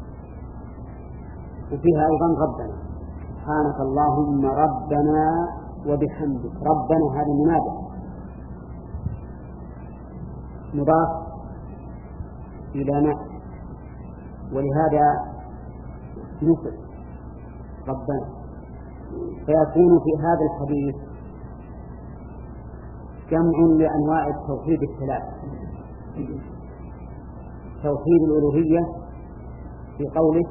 وفيها أيضا ربنا، سبحانك اللهم ربنا وبحمدك. ربنا هذا منادى مضاف إلى ما، ولهذا نصب ربنا، فيكون في هذا الحديث جمع لأنواع التوحيد الثلاث: توحيد الألوهية في قوله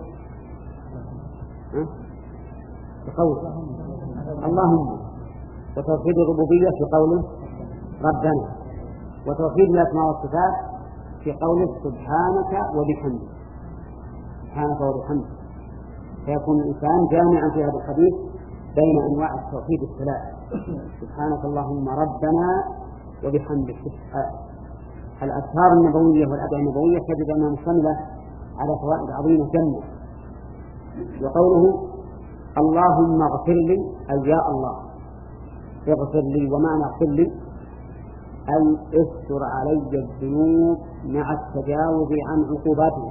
بقوله اللهم، وتوحيد الربوبية في قوله ربنا، وتوحيد الأسماء والصفات في قوله سبحانك وبحمدك، سبحانك وبحمدك. فيكون الإنسان جامعا في هذا الحديث بين أنواع التوحيد الثلاث: سبحانك اللهم ربنا وبحمدك. الأذكار النبوية والأدعية النبوية تجد أنها مشتملة على فوائد عظيمة جمة. وقوله اللهم اغفر لي، أي يا الله اغفر لي، ومعنى اغفر لي أي استر علي الذنوب مع التجاوز عن عقوباته،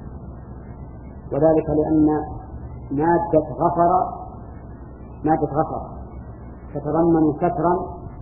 وذلك لأن مادة غفر مادة غفر تتضمن سترا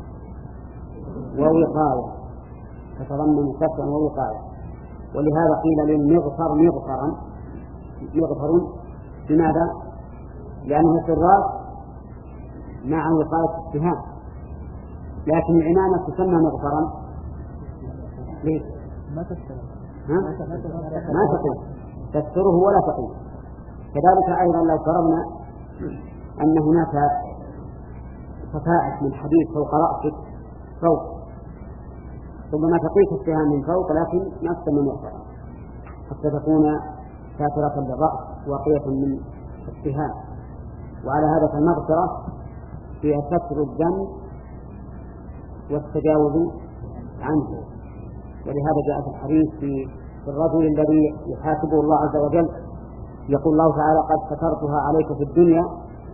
ووقاية، تتضمن سترا ووقاية، ولهذا قيل للمغفر مغفرا مغفر. لماذا؟ لأنه سراج مع وقاية الاتهام، لكن العمامة تسمى مغفرا ليه؟ ما تستر ما تقي تستره ولا تقي. كذلك أيضا لو فرضنا أن هناك صفائح من حديد فوق رأسك فوق، ربما تقيك السهام من فوق لكن ما تسمى مغفرا، حتى تكون ساترة للرأس واقية من السهام. وعلى هذا فالمغفرة فيها ستر الذنب والتجاوز عنه. ولهذا جاء في الحديث في الرجل الذي يحاسبه الله عز وجل، يقول الله تعالى قد سترتها عليك في الدنيا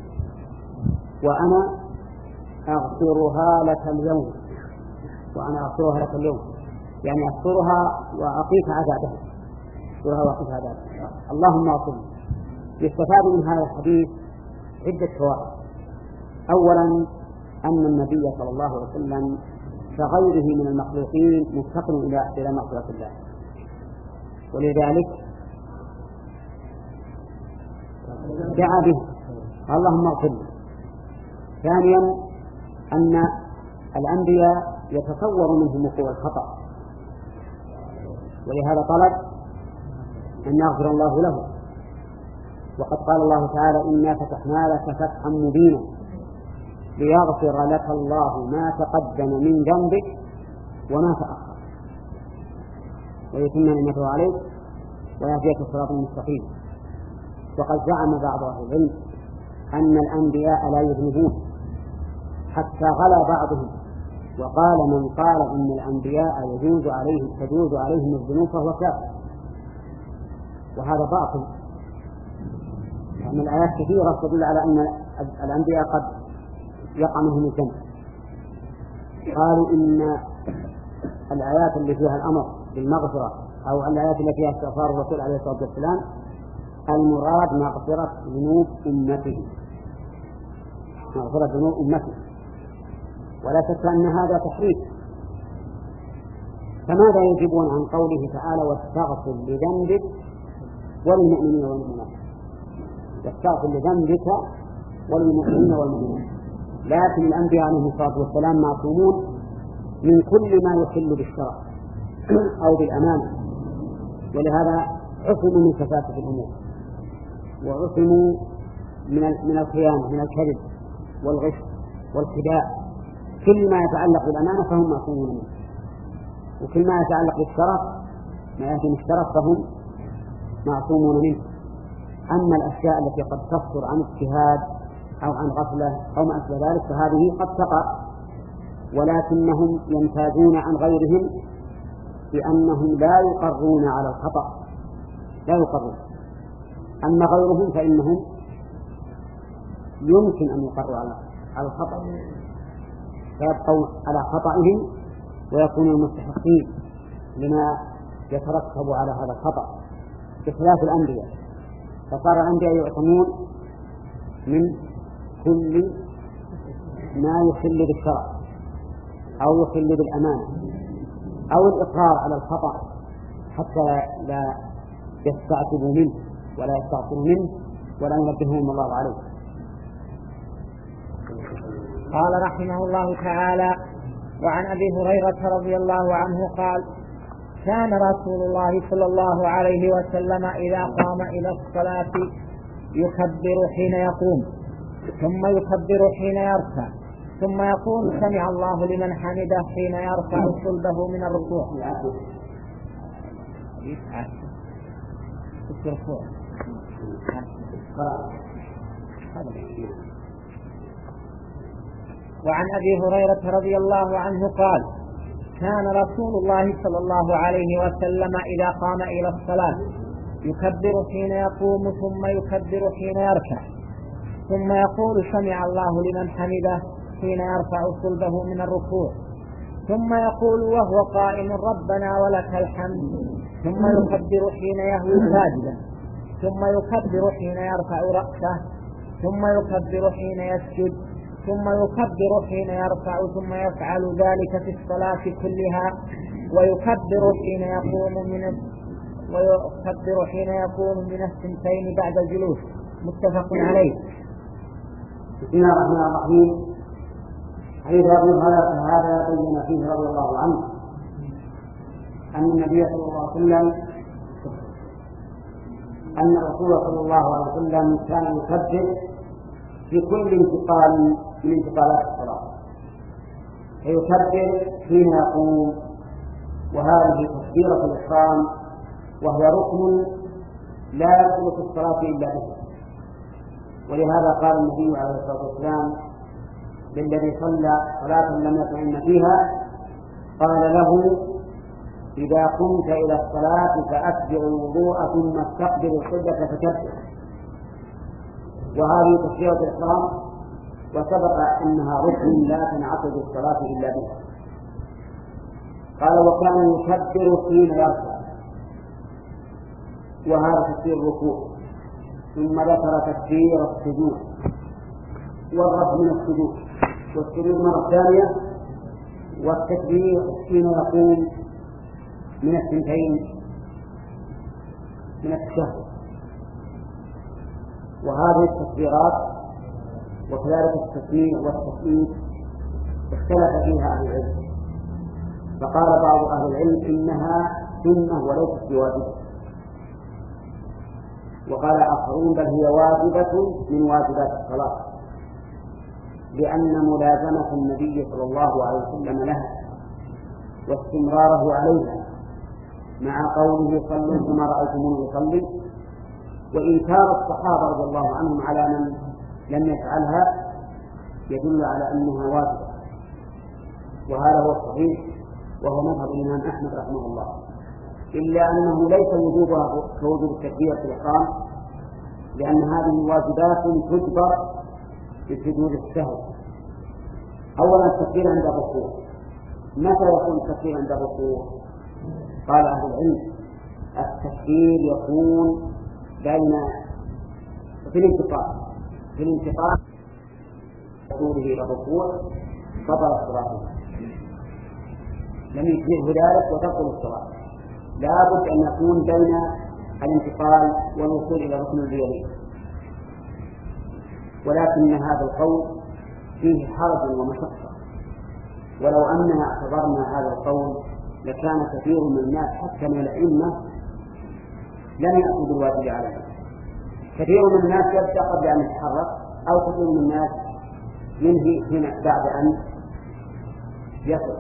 وأنا أغفرها لك اليوم، وأنا أغفرها لك اليوم، يعني أغفرها وأقيك عذابها، أغفرها وأقيك عذابها. اللهم أغفر. يستفاد من هذا الحديث عدة فوائد. أولا أن النبي صلى الله عليه وسلم كغيره من المخلوقين مفتقر إلى إلى مغفرة الله، ولذلك دعا به اللهم اغفر له. ثانيا أن الأنبياء يتصور منهم وقوع الخطأ، ولهذا طلب أن يغفر الله له. وقد قال الله تعالى إنا فتحنا لك فتحا مبينا ليغفر لك الله ما تقدم من ذنبك وما تأخر ويتم نعمته عليك ويهديك الصراط المستقيم. وقد زعم بعض أهل العلم أن الأنبياء لا يذنبون، حتى غلا بعضهم وقال من قال إن الأنبياء يجوز عليهم تجوز عليهم الذنوب فهو كافر، وهذا باطل، لأن الآيات كثيرة تدل على أن الأنبياء قد يقع منهم الذنب. قالوا إن الآيات التي فيها الأمر بالمغفرة أو الآيات التي فيها استغفار الرسول عليه الصلاة والسلام المراد مغفرة ذنوب أمته، مغفرة ذنوب أمته، ولا شك أن هذا تحريف. فماذا يجيبون عن قوله تعالى واستغفر لذنبك وللمؤمنين والمؤمنات؟ واستغفر لذنبك وللمؤمنين والمؤمنات. لكن الأنبياء عليهم الصلاة والسلام معصومون من كل ما يخل بالشرع أو بالأمانة، ولهذا عصموا من كثافة الأمور، وعصموا من من الخيانة، من الكذب والغش والخداع. كل ما يتعلق بالأمانة فهم معصومون منه، وكل ما يتعلق بالشرف ما يهدم الشرف فهم معصومون منه. أما الأشياء التي قد تصدر عن اجتهاد أو عن غفلة أو ما أشبه ذلك فهذه قد تقع، ولكنهم يمتازون عن غيرهم بأنهم لا يقرون على الخطأ، لا يقرون. أما غيرهم فإنهم يمكن أن يقروا على الخطأ فيبقوا على خطئهم ويكونوا المستحقين لما يترتب على هذا الخطأ، بخلاف الأنبياء. فصار الأنبياء يعصمون من كل ما يخل بالشرع أو يخل بالأمانة أو الإقرار على الخطأ حتى لا يستعتبوا منه ولا يستعتبوا منه ولا ينبههم الله عليه. قال رحمه الله تعالى: وعن أبي هريرة رضي الله عنه قال: كان رسول الله صلى الله عليه وسلم إذا قام إلى الصلاة يكبر حين يقوم، ثم يكبر حين يركع، ثم يقول سمع الله لمن حمده حين يرفع صلبه من الركوع. وعن أبي هريرة رضي الله عنه قال: كان رسول الله صلى الله عليه وسلم إذا قام إلى الصلاة يكبر حين يقوم، ثم يكبر حين يركع، ثم يقول سمع الله لمن حمده حين يرفع صلبه من الركوع، ثم يقول وهو قائم ربنا ولك الحمد، ثم يكبر حين يهوي ساجدا، ثم يكبر حين يرفع رأسه، ثم يكبر حين يسجد، ثم يكبر حين يرفع، ثم يفعل ذلك في الصلاة كلها، ويكبر حين يقوم من ويكبر حين يقوم من الثنتين بعد الجلوس. متفق عليه. بسم الله الرحمن الرحيم. حديث أبي هريرة هذا بين فيه رضي الله عنه أن النبي صلى الله عليه وسلم أن الرسول صلى الله عليه وسلم كان يكبر في كل انتقال من انتقالات الصلاة، فيكبر حين يقوم، وهذه تكبيرة الإحرام وهي ركن لا يدخل في الصلاة إلا به. ولهذا قال النبي عليه الصلاة والسلام للذي صلى صلاة لم يطمئن فيها قال له إذا قمت إلى الصلاة فأتبع الوضوء ثم استقبل القبلة فكبر. وهذه تكبيرة الإحرام وسبق أنها ركن لا تنعقد الصلاة إلا به. قال وكان يكبر حين يرفع، وهذا تكبير الركوع، ثم ذكر تكبير السجود والرفع من السجود والسجود مرة ثانية، والتكبير حين يقوم من الثنتين من التشهد. وهذه التكبيرات وكذلك التسميع والتسليم اختلف فيها أهل العلم، فقال بعض أهل العلم إنها سنة وليست بواجبة، وقال آخرون بل هي واجبة من واجبات الصلاة، لأن ملازمة النبي صلى الله عليه وسلم لها واستمراره عليها مع قوله صلوا كما رأيتموني أصلي، وإنكار الصحابة رضي الله عنهم على من لم يفعلها يدل على أنها واجبة، وهذا هو الصحيح وهو مذهب الإمام أحمد رحمه الله، إلا أنه ليس وجوبها كوجوب التكبير في الإحرام، لأن هذه واجبات تجبر بسجود السهو. أولا التكبير عند الركوع، متى يكون التكبير عند الركوع؟ قال أهل العلم التكبير يكون بين في الانتقال في الانتقال وصوله إلى الركوع بطل الصلاة، لم يشبهه ذلك وتبطل الصلاة، لا بد أن يكون بين الانتقال والوصول إلى الركن الذي، ولكن هذا القول فيه حرج ومشقة، ولو أننا اعتبرنا هذا القول لكان كثير من الناس حتى من الأئمة لم يأخذوا بالواجب عليه. كثير من الناس يبدأ قبل أن يتحرك، أو كثير من الناس ينهي هنا بعد أن يصل،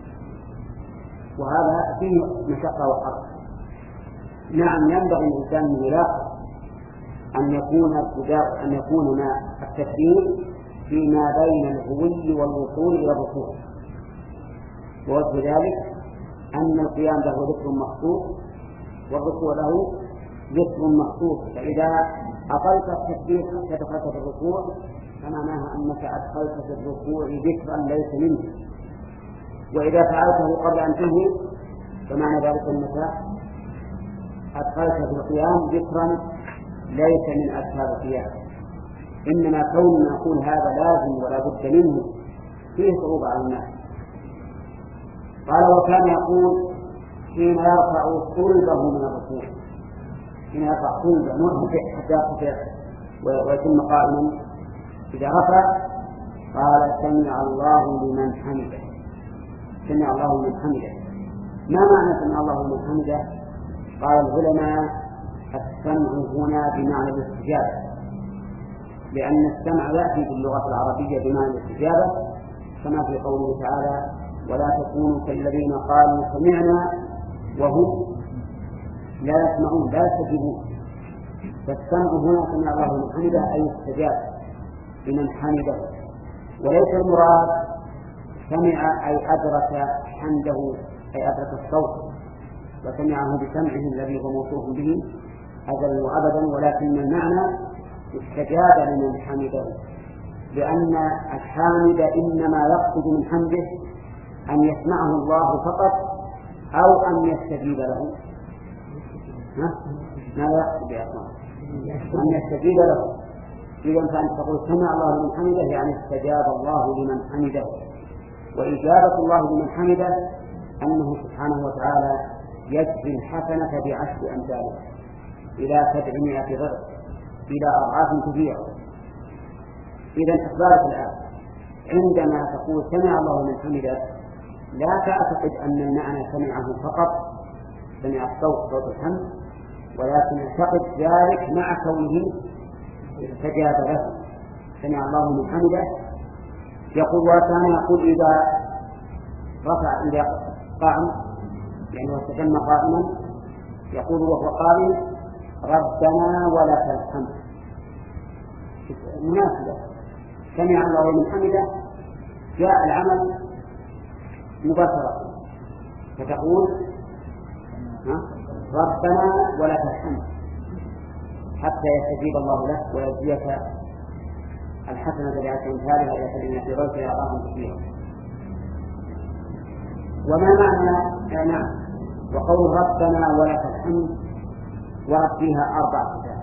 وهذا فيه مشقة وحرج. نعم ينبغي الإنسان أن يلاحظ أن يكون أن يكون ما التكبير فيما بين الهوي والوصول إلى الركوع، ووجه ذلك أن القيام له ذكر مخصوص والركوع له ذكر مخصوص، فإذا أقلت التكبير حتى دخلت في الركوع فمعناها أنك أدخلت في الركوع ذكرا ليس منه، وإذا فعلته قبل أن تنهي فمعنى ذلك أنك أدخلت في القيام ذكرا ليس من أسباب القيام. إنما كوننا نقول هذا لازم ولا بد منه فيه صعوبة على الناس. قال وكان يقول حين يرفع صلبه من الركوع، حين يرفع صلبه مرتفع حتى يرتفع ويتم قائما، إذا رفع قال سمع الله لمن حمده، سمع الله لمن حمده. ما معنى سمع الله لمن حمده؟ قال العلماء السمع هنا بمعنى الاستجابة، لأن السمع يأتي في اللغة العربية بمعنى الاستجابة، كما في قوله تعالى ولا تكونوا كالذين قالوا سمعنا وهم لا يسمعون لا يستجيبون. فالسمع هنا سمع الله لمن حمده أي استجاب لمن حمده، وليس المراد سمع أي أدرك حمده أي أدرك الصوت وسمعه بسمعه الذي هو موصوف به أزلا وأبدا، ولكن المعنى استجاب لمن حمده، لأن الحامد إنما يقصد من حمده أن يسمعه الله فقط أو أن يستجيب له. ماذا يقصد يا أخوان؟ أن يستجيب له. إذا فأنت تقول سمع الله لمن حمده يعني استجاب الله لمن حمده، وإجابة الله لمن حمده أنه سبحانه وتعالى يجزي الحسنة بعشر أمثالها إلى سبعمائة ضعف إلى أضعاف كثيرة. إذا أخبارك الآن عندما تقول سمع الله لمن حمده لا تعتقد أن المعنى سمعه فقط، سمع الصوت صوت الحمد، ولكن اعتقد ذلك مع كونه استجاب له. سمع الله لمن حمده يقول وكان يقول إذا رفع إذا قام يعني واستتم قائما يقول وهو قائم ربنا ولك الحمد. مناسبة سمع الله لمن حمده جاء العمل مباشرة، فتقول ربنا ولك الحمد حتى يستجيب الله لك ويجزيك الحسنة بعشر أمثالها إلى سبعين في ضيف أضعاف كثيرة. وما معنى نعم وقول ربنا ولك الحمد ورد فيها أربع صفات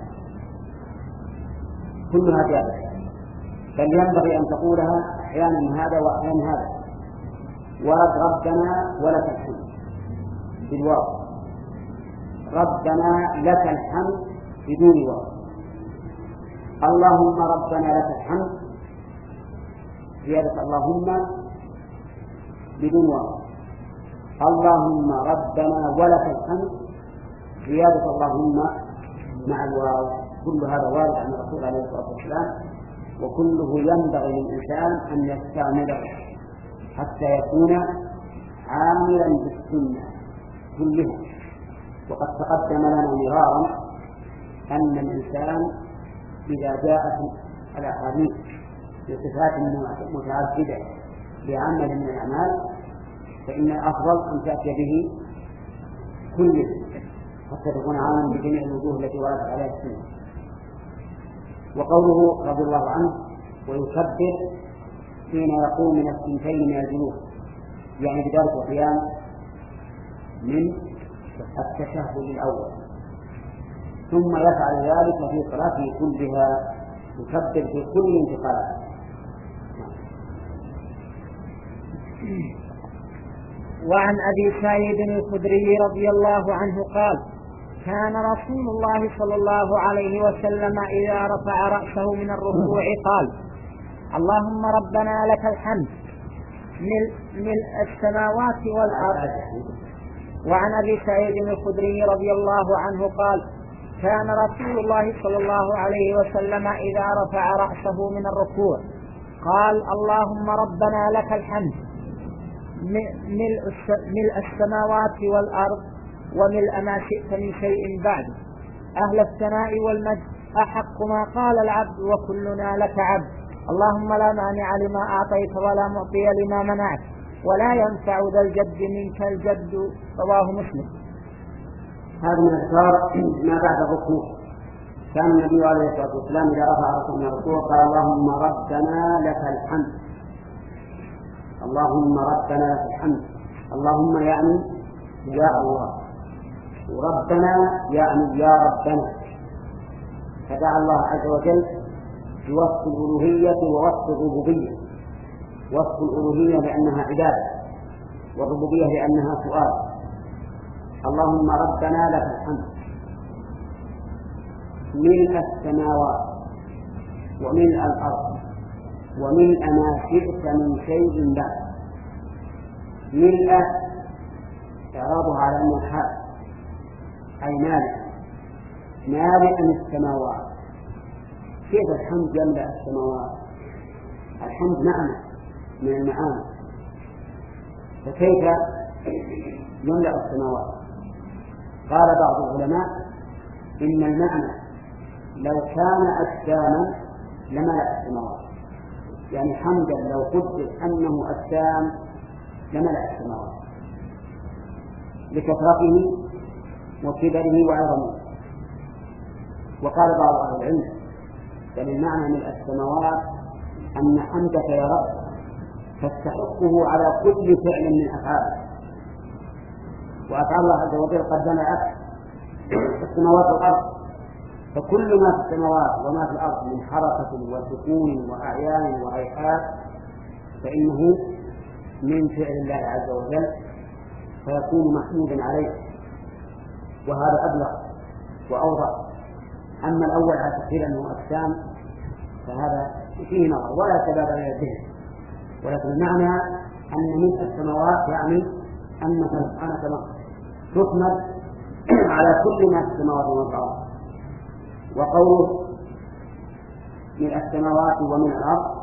كلها جائزة، بل ينبغي أن تقولها أحيانا هذا وأحيانا هذا. ورد ربنا ولك الحمد بالواو، ربنا لك الحمد بدون واو، اللهم ربنا لك الحمد زيادة اللهم بدون واو، اللهم ربنا ولك الحمد زيادة اللهم مع الواو. كل هذا وارد عن الرسول عليه الصلاة والسلام، وكله ينبغي للإنسان أن يستعمله حتى يكون عاملا بالسنة كلها. وقد تقدم لنا مرارا أن الإنسان إذا جاءت الأحاديث بصفات متعددة بعمل من الأعمال فإن الأفضل أن تأتي به كله حتى تكون عاما بجميع الوجوه التي وردت عليها السنة. وقوله رضي الله عنه ويكبر حين يقوم من الثنتين من الجنوب، يعني بذلك القيام من التشهد الأول، ثم يفعل ذلك في صلاته كلها، يكبر في كل انتقال. وعن أبي سعيد الخدري رضي الله عنه قال: كان رسول الله صلى الله عليه وسلم إذا رفع رأسه من الركوع قال: اللهم ربنا لك الحمد ملء, ملء السماوات والأرض. وعن أبي سعيد الخدري رضي الله عنه قال: كان رسول الله صلى الله عليه وسلم إذا رفع رأسه من الركوع قال: اللهم ربنا لك الحمد ملء السماوات والأرض وملء ما شئت من شيء بعد، أهل الثناء والمجد أحق ما قال العبد وكلنا لك عبد، اللهم لا مانع لما أعطيت ولا معطي لما منعت ولا ينفع ذا الجد منك الجد. رواه مسلم. هذا من أذكار ما بعد الركوع. كان النبي عليه الصلاة والسلام إذا رفع رأسه من الركوع قال: اللهم ربنا لك الحمد، اللهم ربنا لك الحمد. اللهم يعني يا الله، وربنا يعني يا ربنا، فدعا الله عز وجل بوصف الألوهية ووصف الربوبية. وصف الألوهية لأنها عبادة، والربوبية لأنها سؤال. اللهم ربنا لك الحمد ملء السماوات وملء الأرض وملء ما شئت من شيء بعد. ملء إعرابها على أنه حال، أي مالئ، مالئا السماوات. كيف الحمد يملأ السماوات؟ الحمد نعمة من المعاني، فكيف يملأ السماوات؟ قال بعض العلماء: إن المعنى لو كان أجساما لملأ السماوات، يعني حمدا لو قدر أنه أجسام لملأ السماوات لكثرته وكبره وعظمه. وقال بعض أهل العلم: بل المعنى من السماوات أن حمدك يا رب تستحقه على كل فعل من أفعاله، وأفعال الله عز وجل قد ملأت السماوات والأرض، فكل ما في السماوات وما في الأرض من حركة وسكون وأعيان وهيئات فإنه من فعل الله عز وجل، فيكون محمودا عليه، وهذا أبلغ وأوضح. أما الأول على تقدير أنه أجسام فهذا فيه نظر ولا يتبادر إلى الذهن، ولكن المعنى أن من السماوات يعني أنك سبحانك تحمد على كل ما في السماوات والأرض. وقوله من السماوات ومن الأرض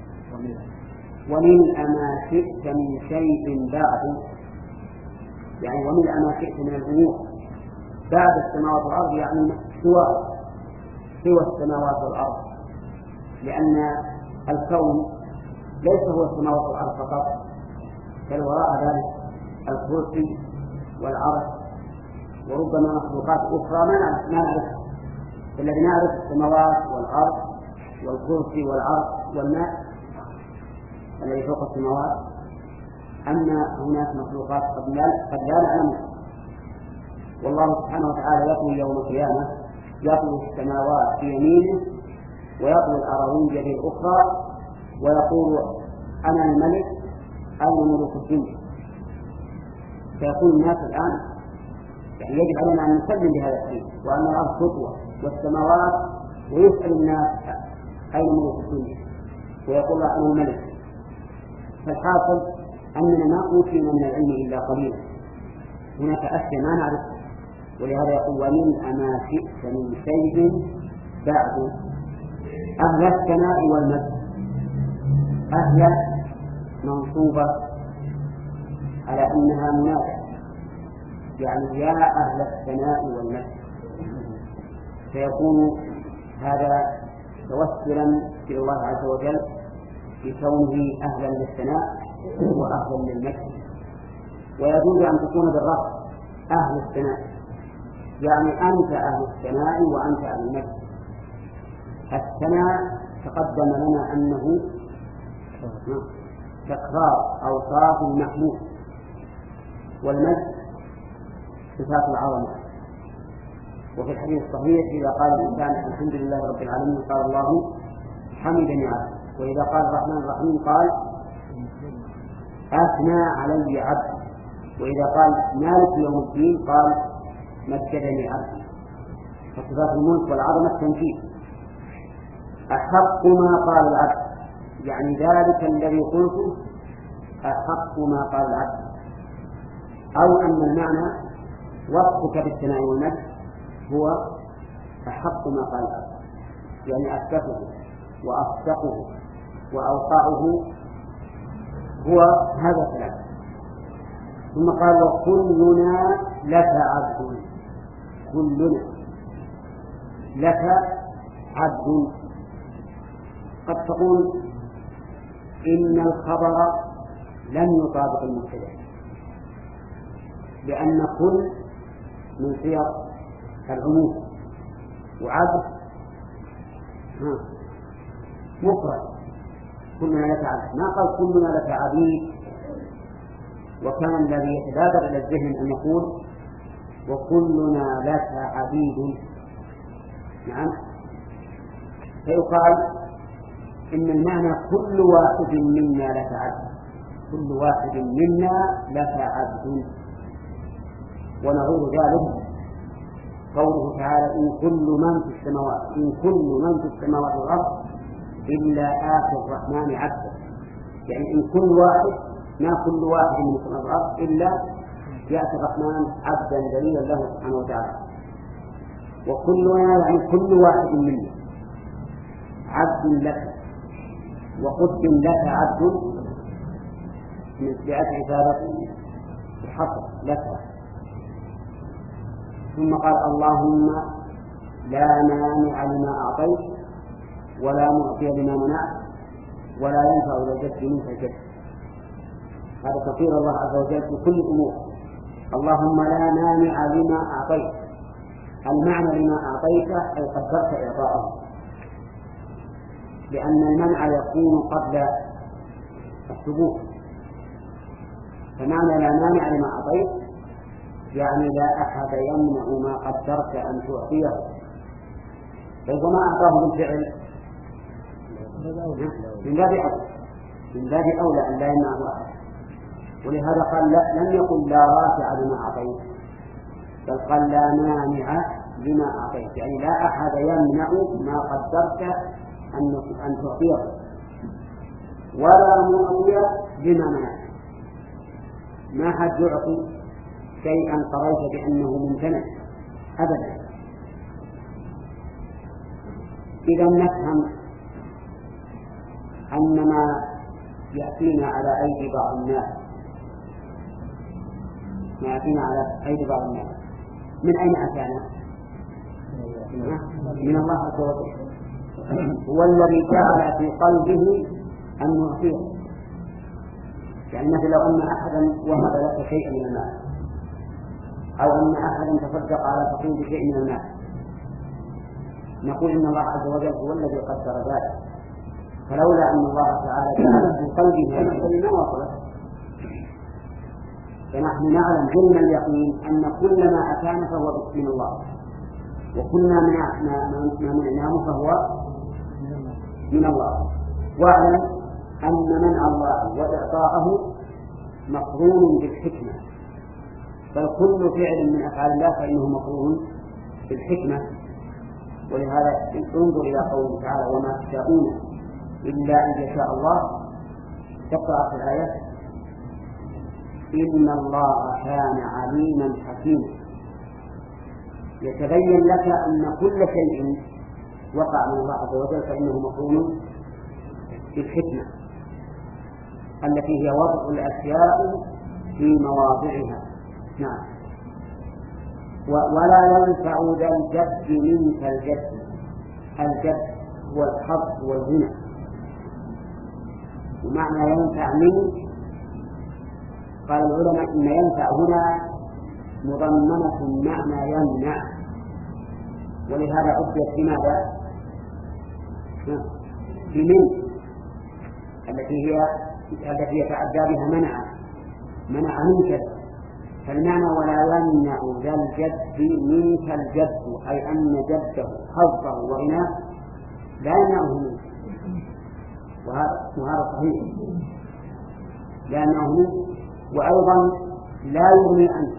ومن ما شئت من شيء بعد، يعني ومن ما شئت من الأمور بعد السماوات والأرض، يعني سوى سوى السماوات والأرض، لأن الكون ليس هو السماوات والأرض فقط، بل وراء ذلك الكرسي والعرش وربما مخلوقات أخرى ما نعرفها. الذي نعرف السماوات والأرض والكرسي والعرش والماء الذي فوق السماوات، أما هناك مخلوقات قد لا نعلمها. والله سبحانه وتعالى يطوي يوم القيامة، يطوي السماوات بيمينه ويطوي الأراضين بيده الأخرى ويقول: أنا الملك أين ملوك الدنيا؟ فيقول الناس الآن يعني يجب علينا أن نسلم بهذا الشيء، وأن الأرض تطوى والسماوات ويسأل الناس أين ملك الدنيا ويقول أنا الملك. فالحاصل أننا ما أوتينا من العلم إلا قليلا، هناك أشياء ما نعرف، ولهذا يقول ومن أما شئت من شيء بعد. أهل الثناء والمجد، أهل منصوبة على أنها منادى، يعني يا أهل الثناء والمجد، فيكون هذا توسلا إلى الله عز وجل بكونه أهلا للثناء وأهلا للمجد. ويجوز أن تكون بالرفع أهل الثناء، يعني أنت أهل الثناء وأنت أهل المجد. الثناء تقدم لنا أنه تكرار أوصاف المحمود، والمجد صفات العظمة. وفي الحديث الصحيح إذا قال الإنسان الحمد لله رب العالمين قال الله حمدني عبدي، وإذا قال الرحمن الرحيم قال أثنى علي عبدي، وإذا قال مالك يوم الدين قال مجدني عبدي. فصفات الملك والعظمة التنفيذ. أحق ما قال العبد، يعني ذلك الذي قلته أحق ما قال العبد، أو أن المعنى وصفك بالثناء والمجد هو أحق ما قال العبد، يعني أثبته وأصدقه وأوقعه هو هذا الكلام. ثم قال وكلنا لك عبد، كلنا لك عبد. قد تقول إن الخبر لم يطابق المبتدأ، لأن كل من صيغ العموم، وعبد مفرد، كلنا لك عبد، ما قال كلنا لك عبيد. وكان الذي يتبادر إلى الذهن أن يقول وكلنا لك عبيد، نعم، فيقال إن المعنى كل واحد منا لك عبد، كل واحد منا لك عبد. ونظير ذلك قوله تعالى إن كل من في السماوات إن كل من في السماوات والأرض إلا آتي الرحمن عبدا، يعني إن كل واحد، ما كل واحد من السماوات والأرض إلا يأتي الرحمن عبدا ذليلا له سبحانه وتعالى. وكلنا يعني كل واحد منا عبد لك، وقدم لك عبد من سيئات عبادة الحصر لك. ثم قال اللهم لا مانع لما أعطيت ولا معطي لما منعت ولا ينفع ذا الجد منك الجد. هذا تقرير الله عز وجل في كل الأمور. اللهم لا مانع لما أعطيت، المعنى لما أعطيت أي قدرت إعطاءه، لأن المنع يكون قبل الثبوت. فمعنى لا مانع لما أعطيت يعني لا أحد يمنع ما قدرت أن تعطيه. فإذا ما أعطاه بالفعل من باب أولى من باب أولى أن لا يمنعه أحد. ولهذا قال لا، لم يقل لا رافع لما أعطيت، بل قال لا مانع لما أعطيت، يعني لا أحد يمنع ما قدرت أن أن تعطيه، ولا معطي لما منعت. ما حد يعطي شيئا قضيت بأنه ممتنع أبدا. إذا نفهم أن ما يأتينا على أيدي بعض الناس ما يأتينا على أيدي بعض الناس من أين أتانا؟ من الله عز وجل، هو الذي جعل في قلبه أن يعطيه. يعني مثل لو أن أحدا وهب لك شيئا من المال، أو أن أحدا تصدق على فقير بشيء من المال، نقول إن الله عز وجل هو الذي قدر ذلك، فلولا أن الله تعالى جعل في قلبه هذا ما وصلت. فنحن نعلم علم اليقين أن كل ما أتانا فهو من الله، وكل ما منعناه فهو من الله. واعلم أن منع الله وإعطاءه مقرون بالحكمة، بل كل فعل من أفعال الله فإنه مقرون بالحكمة. ولهذا انظر إلى قوله تعالى وما تشاءون إلا أن يشاء الله. تقرأ في الآية إن الله كان عليما حكيما، يتبين لك أن كل شيء وقع من الله عز وجل فإنه مقرون بالحكمة التي هي وضع الأشياء في مواضعها. نعم. ولا ينفع ذا الجد منك الجد. الجد هو الحظ والغنى، ومعنى ينفع منك قال العلماء إن ينفع هنا مضمنة معنى يمنع، ولهذا عدت بماذا؟ بمن التي هي التي يتعدى بها منع منع منك. فالمعنى ولا يمنع ذا الجد منك الجد، أي أن جده حظه وغناه لا يمنعه منك، وهذا وهذا صحيح، لا يمنعه منك، وأيضا لا يغني عنه.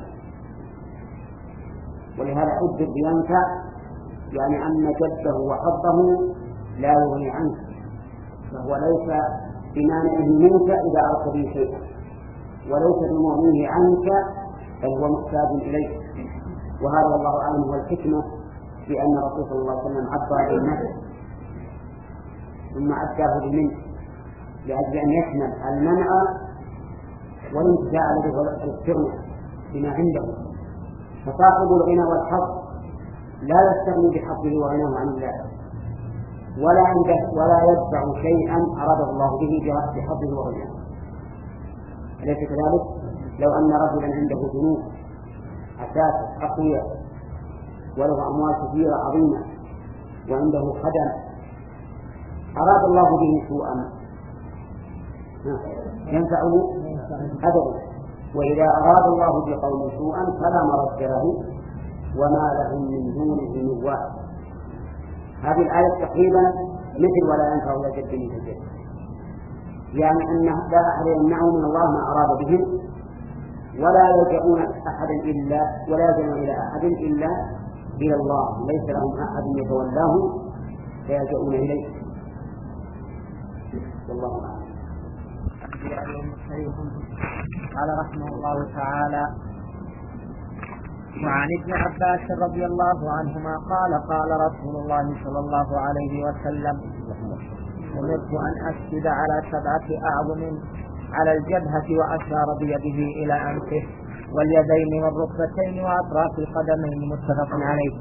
ولهذا حدد بينفع يعني أن جده وحظه لا يغني عنه، فهو ليس بمانعه منك إذا أردت به شيئا، وليس بمغنيه عنك بل هو محتاج إليه. وهذا والله أعلم هو الحكمة في أن الرسول صلى الله عليه وسلم عبر عليه النفس ثم عداه بمنه لأجل أن يشمل المنع والانتفاع الذي هو الاستغناء بما عنده. فصاحب الغنى والحظ لا يستغني بحظه وغناه عن الله، ولا عنده ولا يدفع شيئا أراده الله به بحظه وغناه. أليس كذلك؟ لو أن رجلا عنده جنود أساسا أقوياء وله أموال كثيرة عظيمة وعنده خدم أراد الله به سوءا ينفعه أبدا، وإذا أراد الله بقوم سوءا فلا مرد له وما لهم من دونه من واحد. هذه الآية تقريبا مثل ولا ينفع ذا جد منك الجد، يعني أنه لا أحد يمنعه من الله ما أراد بهم، ولا يلجؤون أحدا إلا ولا يلجؤون إلى أحد إلا إلى الله، ليس لهم أحد يتولاه فيلجؤون إليه. والله أعلم. قال رحمه الله تعالى: وعن ابن عباس رضي الله عنهما قال قال رسول الله صلى الله عليه وسلم: أمرت أن أسجد على سبعة أعظم على الجبهة، وأشار بيده إلى أنفه واليدين والركبتين وأطراف القدمين، متفق عليه.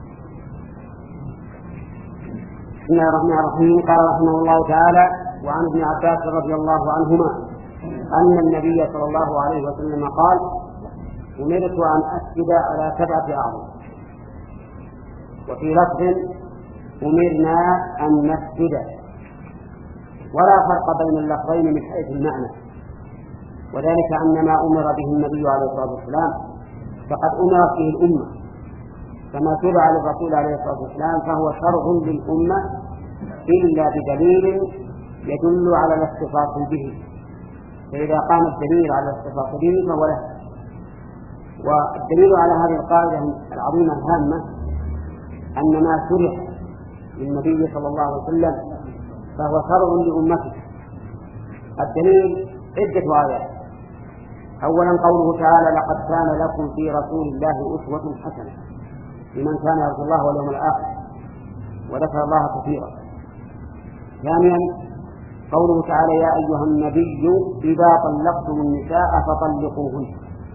بسم الله الرحمن الرحيم. قال رحمه الله تعالى: وعن ابن عباس رضي الله عنهما أن النبي صلى الله عليه وسلم قال: أمرت أن أسجد على سبعة أعظم. وفي لفظ: أمرنا أن نسجد. ولا فرق بين اللفظين من حيث المعنى، وذلك أن ما أمر به النبي عليه الصلاة والسلام فقد أمرت به الأمة، فما تبع للرسول عليه الصلاة والسلام فهو شرع للأمة إلا بدليل يدل على الاختصاص به، فإذا قام الدليل على الاختصاص به فهو له. والدليل على هذه القاعدة العظيمة الهامة أن ما شرع للنبي صلى الله عليه وسلم فهو شرع لأمته. الدليل عدة آيات. أولا قوله تعالى: لقد كان لكم في رسول الله أسوة حسنة لمن كان يرجو الله واليوم الآخر، وذكر الله كثيرا. ثانيا قوله تعالى: يا أيها النبي إذا طلقتم النساء فطلقوهن،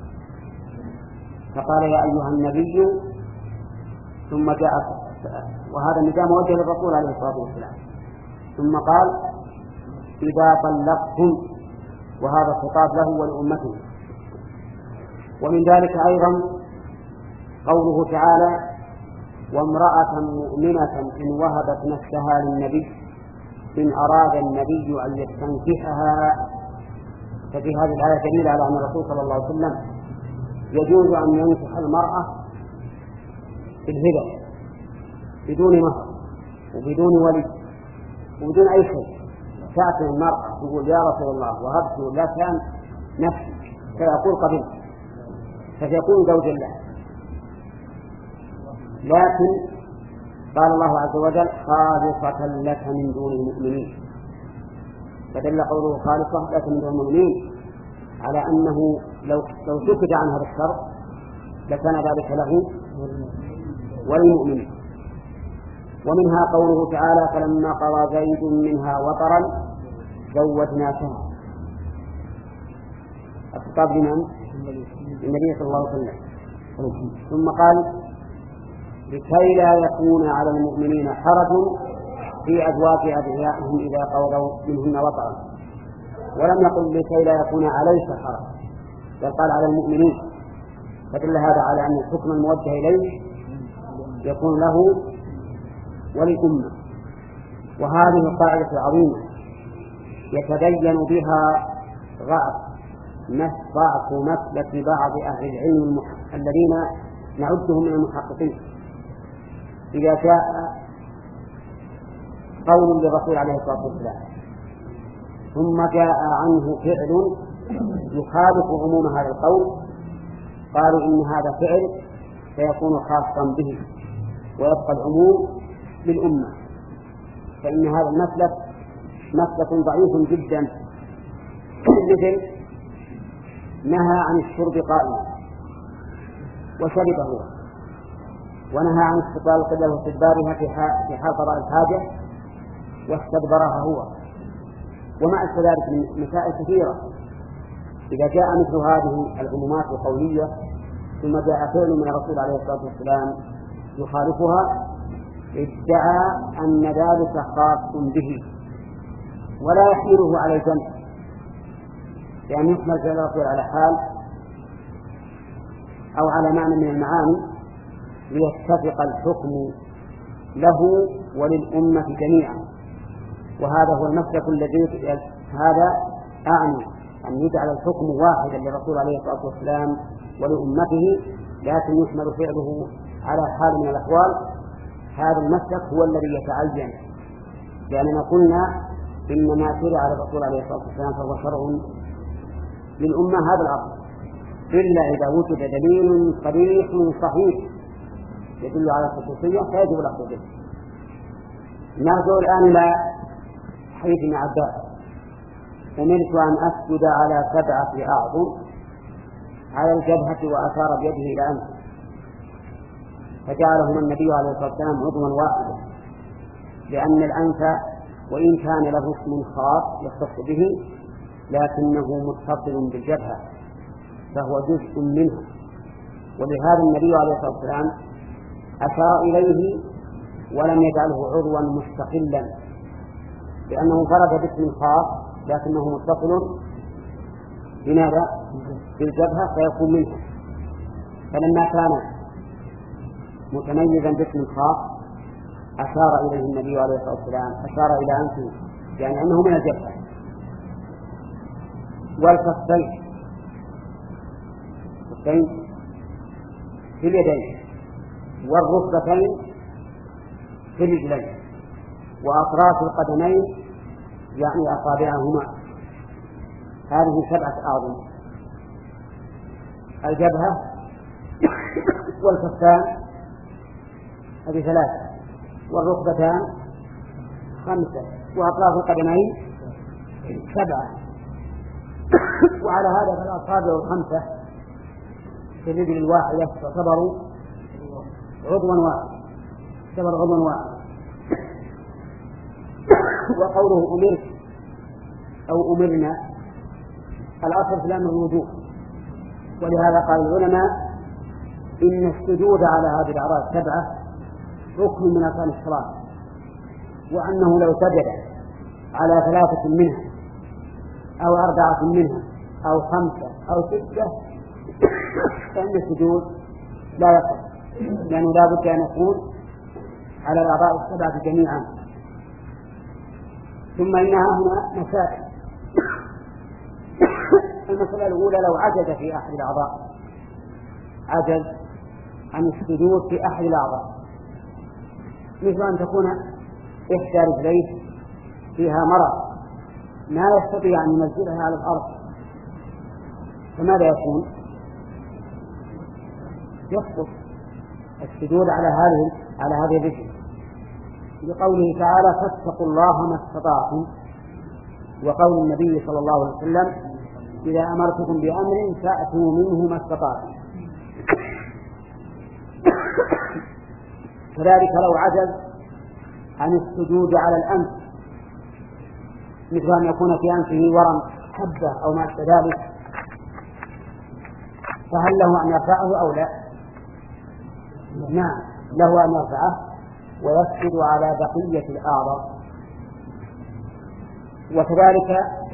فقال يا أيها النبي ثم جاء، وهذا النداء موجه للرسول عليه الصلاة والسلام، ثم قال إذا طلقتم، وهذا خطاب له ولأمته. ومن ذلك أيضا قوله تعالى: وامرأة مؤمنة إن وهبت نفسها للنبي إن أراد النبي أن يستنكحها. ففي هذه الآية دليل على أن الرسول صلى الله عليه وسلم يجوز أن ينكح المرأة بالهبة بدون مهر وبدون ولي وبدون أي شيء. تأتي المرأة تقول: يا رسول الله وهبت لك نفسي، فيقول: قبلت، فسيكون زوجا له. لكن قال الله عز وجل خالصة لك من دون المؤمنين، فدل قوله خالصة لك من دون المؤمنين على أنه لو لو سكت عن هذا الشرط لكان ذلك له وللمؤمنين. ومنها قوله تعالى فلما قضى زيد منها وطرا زوجناكها، الخطاب لمن؟ النبي صلى الله عليه وسلم. ثم قال لكي لا يكون على المؤمنين حرج في أزواج أدعيائهم إذا قضوا منهن وطرا، ولم يقل لكي لا يكون عليك حرج، بل قال على المؤمنين، فدل هذا على أن الحكم الموجه إليه يكون له وللأمة. وهذه القاعدة العظيمة يتبين بها ضعف مسلك بعض أهل العلم الذين نعدهم من المحققين. إذا جاء قول للرسول عليه الصلاة والسلام ثم جاء عنه فعل يخالف عموم هذا القول، قالوا إن هذا فعل سيكون خاصا به ويبقى العموم للأمة، فإن هذا المسلك مسلك ضعيف جدا. مثل نهى عن الشرب قائما وشرب هو، ونهى عن استقبال القبلة واستدبارها في حال قضاء الحاجة واستدبرها هو، وما أشبه ذلك من مسائل كثيرة. إذا جاء مثل هذه العمومات القولية ثم جاء فعل من الرسول عليه الصلاة والسلام يخالفها ادعى أن ذلك خاص به ولا يحمله على الجمع، لأن يعني يحمل فعل الرسول على حال أو على معنى من المعاني ليتفق الحكم له وللأمة جميعا. وهذا هو المسلك الذي هذا أعني أن يجعل الحكم واحدا للرسول عليه الصلاة والسلام ولأمته، لكن يحمل فعله على حال من الأحوال. هذا المسلك هو الذي يتعين، لأننا قلنا إن ما شرع على الرسول عليه الصلاة والسلام فهو شرع للأمة هذا الأصل، إلا إذا وجد دليل صريح صحيح يدل على الخصوصية فيجب الأخذ به. نرجع الآن إلى حديث ابن عباس أمرت أن أسجد على سبعة أعظم على الجبهة وأشار بيده إلى أنفه، فجعلهما النبي عليه الصلاة والسلام عضوا واحدا، لأن الأنف وإن كان له اسم خاص يختص به لكنه متصل بالجبهة فهو جزء منها، ولهذا النبي عليه الصلاة والسلام أشار إليه ولم يجعله عضوا مستقلا، لأنه فرد باسم خاص لكنه متصل بماذا؟ بالجبهة فيكون منها. فلما كان متميزا باسم خاص أشار إليه النبي عليه الصلاة والسلام، أشار إلى أنفه يعني أنه من الجبهة. والكفين الكفين في اليدين، والركبتين في الرجلين، وأطراف القدمين يعني أصابعهما. هذه سبعة أعظم: الجبهة والكفان هذه ثلاثة، والركبتان خمسة، وأطراف القدمين سبعة. وعلى هذا فالأصابع الخمسة في الرجل الواحدة تعتبر عضوا واحد، تعتبر عضوا واحد. وقوله أمرت أو أمرنا الأصل في الأمر الوجوب، ولهذا قال العلماء إن السجود على هذه الأعراض السبعة ركن من أركان الصلاة، وأنه لو سجد على ثلاثة منها أو أربعة منها أو خمسة أو ستة فإن السجود لا يقع، لأنه لا بد أن يكون على الأعضاء السبعة جميعا. ثم إنها هنا مسائل. المسألة الأولى: لو عجز في أحد الأعضاء، عجز عن السجود في أحد الأعضاء، مثل أن تكون إحدى رجليه فيها مرض ما يستطيع أن ينزلها على الأرض، فماذا يكون؟ يسقط السجود على هذه على هذه الرجل، لقوله تعالى فاتقوا الله ما استطعتم، وقول النبي صلى الله عليه وسلم إذا أمرتكم بأمر فأتوا منه ما استطعتم. كذلك لو عجز عن السجود على الأنف، مثل أن يكون في أنفه ورم حبة أو ما أشبه ذلك، فهل له أن يرفعه أو لا؟ نعم، له أن يرفعه ويسجد على بقية الأعضاء. وكذلك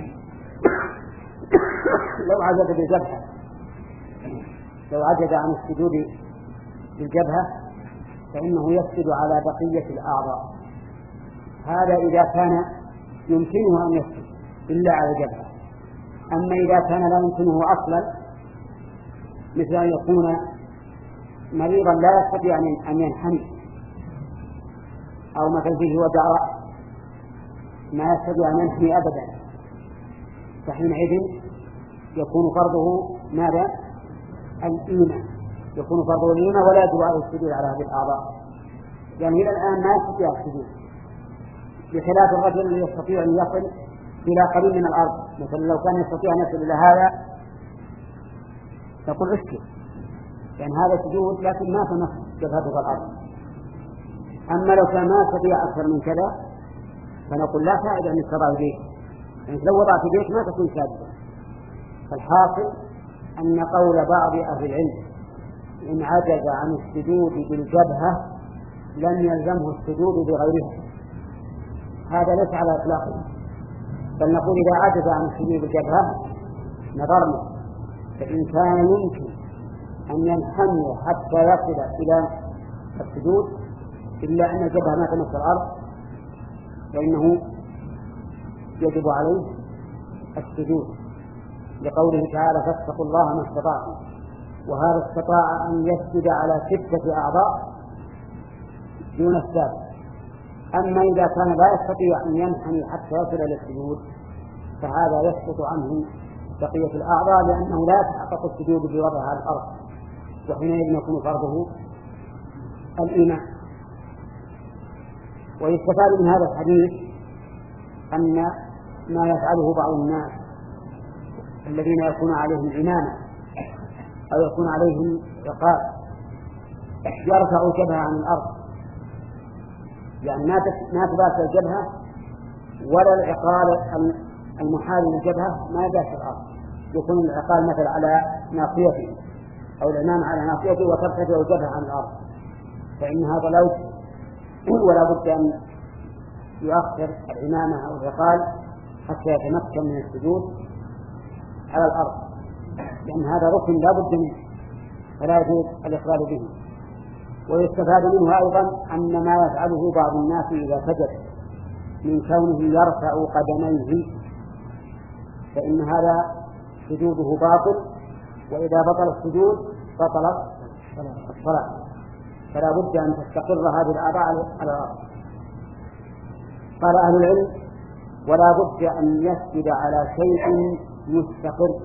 لو عجز بالجبهة، لو عجز عن السجود بالجبهة فإنه يسجد على بقية الأعضاء. هذا إذا كان يمكنه أن يسجد إلا على الجبهة. أما إذا كان لا يمكنه أصلا، مثل أن يكون مريضا لا يستطيع أن ينحني، أو مثل فيه وجع رأس ما يستطيع أن ينحني أبدا، فحينئذ يكون فرضه ماذا؟ الإيمان، يكون فرضه الإيمان ولا يجب عليه السجود على هذه الأعضاء، يعني إلى الآن ما يستطيع السجود، بخلاف الرجل الذي يستطيع أن يصل إلى قريب من الأرض. مثلا لو كان يستطيع أن يصل إلى هذا نقول اسكت، يعني هذا سجود لكن ما تمس جبهته الأرض. أما لو كان ما يستطيع أكثر من كذا فنقول لا فائدة أن يستطيع بيت، يعني لو وضع في بيت ما تكون ساجدا. فالحاصل أن قول بعض أهل العلم إن عجز عن السجود بالجبهة لم يلزمه السجود بغيرها، هذا ليس على إطلاقه، بل نقول إذا عجز عن السجود بالجبهة نظرنا، فإن كان يمكن أن ينحني حتى يصل إلى السجود إلا أن الجبهة ما تمس الأرض فإنه يجب عليه السجود، لقوله تعالى فاتقوا الله ما استطعتم. وهذا استطاع أن يسجد على ستة أعضاء دون السابق. أما إذا كان لا يستطيع أن ينحني حتى يصل إلى السجود فهذا يسقط عنه بقية الأعضاء، لأنه لا يتحقق السجود بوضعها على الأرض، وحينئذ يكون فرضه الإيمان. ويستفاد من هذا الحديث أن ما يفعله بعض الناس الذين يكون عليهم إمامة أو يكون عليهم عقاب يرفع جبهة عن الأرض، يعني ما تباشر الجبهة ولا العقال المحال للجبهة ما يباشر الأرض، يكون العقال مثل على ناصيته أو الإمامة على ناصيته وترتفع الجبهة عن الأرض، فإن هذا لا يجوز، ولا بد أن يؤخر الإمامة أو العقال حتى يتمكن من السجود على الأرض، لأن هذا ركن لا بد منه فلا يجوز الإخلال به. ويستفاد منه أيضا أن ما يفعله بعض الناس إذا سجد من كونه يرفع قدميه فإن هذا سجوده باطل، وإذا بطل السجود بطلت الصلاة، فلا بد أن تستقر هذه الأعضاء على الأرض. قال أهل العلم ولا بد أن يسجد على شيء مستقر،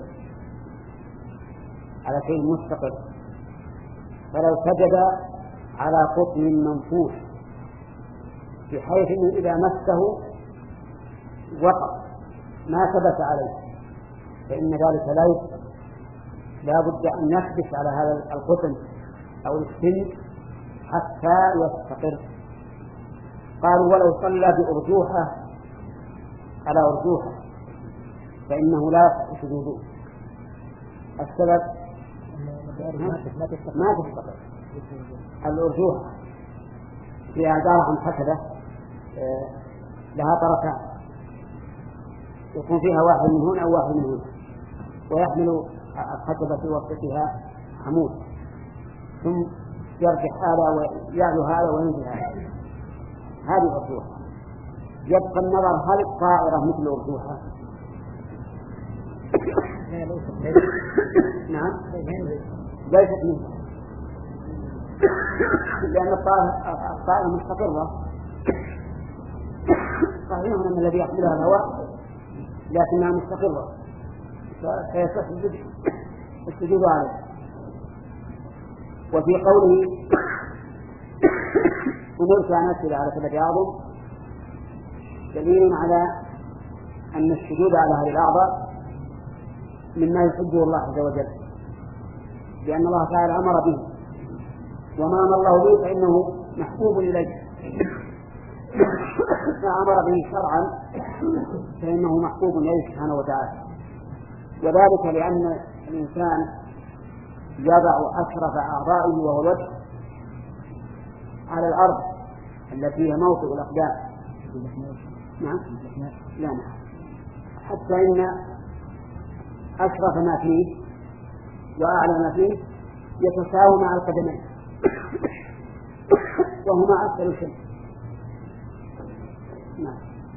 على شيء مستقر، فلو سجد على قطن منفوش بحيث أنه إذا مسه وقف ما ثبت عليه فإن ذلك لا يثبت، لا بد أن يثبت على هذا القطن أو السن حتى يستقر. قالوا ولو صلى بأرجوحة على أرجوحة فإنه لا يصح سجوده. السبب ما تستقر الأرجوحة فيها دارة منحسبة لها طرفان يكون فيها واحد من هنا أو واحد من هنا، ويحمل الخشبة في وسطها عمود، ثم يرجح هذا ويعلو هذا وينزل هذا، هذه الأرجوحة. يبقى النظر هل الطائرة مثل الأرجوحة؟ نعم ليست منها، لأن الطائرة مستقرة صحيح أن الذي يحملها الهواء لكنها مستقرة فيصح السجود عليه. وفي قوله أمرت أن أسجد على سبعة أعظم دليل على أن السجود على هذه الأعضاء مما يحبه الله عز وجل، لأن الله تعالى أمر به، وما أمر الله به فإنه محبوب إليه، فأمر به شرعا فإنه محبوب إليه سبحانه وتعالى. وذلك لأن الإنسان يضع أشرف أعضائه وهو الوجه على الأرض التي هي موطئ الأقدام. نعم؟ لا نعم، حتى إن أشرف ما فيه وأعلى ما فيه يتساوى مع القدمين وهما أسفل شيء. نعم.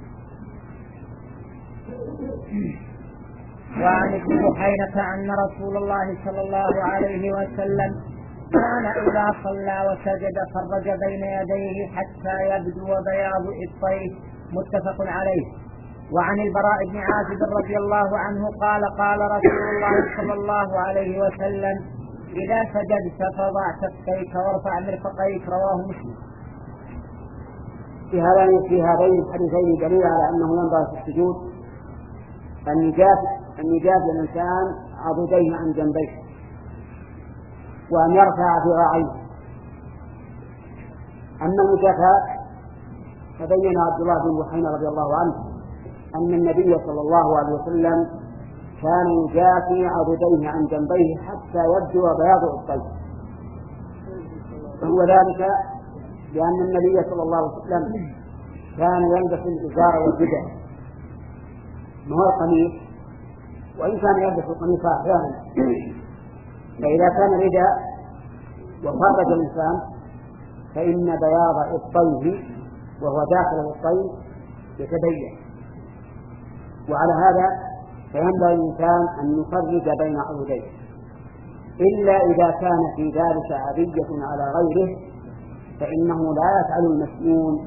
وعن ابن بحيرة أن رسول الله صلى الله عليه وسلم كان إذا صلى وسجد فرج بين يديه حتى يبدو بياض إبطيه، متفق عليه. وعن البراء بن عازب رضي الله عنه قال قال رسول الله صلى الله عليه وسلم إذا سجدت فضع كفيك وارفع مرفقيك، رواه مسلم. في هذين في هذين الحديثين دليل على أنه ينبغي في السجود أن يجاف أن يجاف الإنسان عضديه عن جنبيه وأن يرفع ذراعيه. أما المجافاة فبين عبد الله بن بحيرة رضي الله عنه أن النبي صلى الله عليه وسلم كان يجافي عضديه عن جنبيه حتى يبدو بياض إبطيه، وهو ذلك لأن النبي صلى الله عليه وسلم كان يلبس الإزار والرداء، ما هو القميص، وإن كان يلبس القميص أحيانا، فإذا كان رداء وفرج الإنسان فإن بياض إبطيه وهو داخل الإبطين يتبين. وعلى هذا فينبغي الإنسان أن يفرج بين عضديه، إلا إذا كان في ذلك أذية على غيره فإنه لا يفعل المسنون،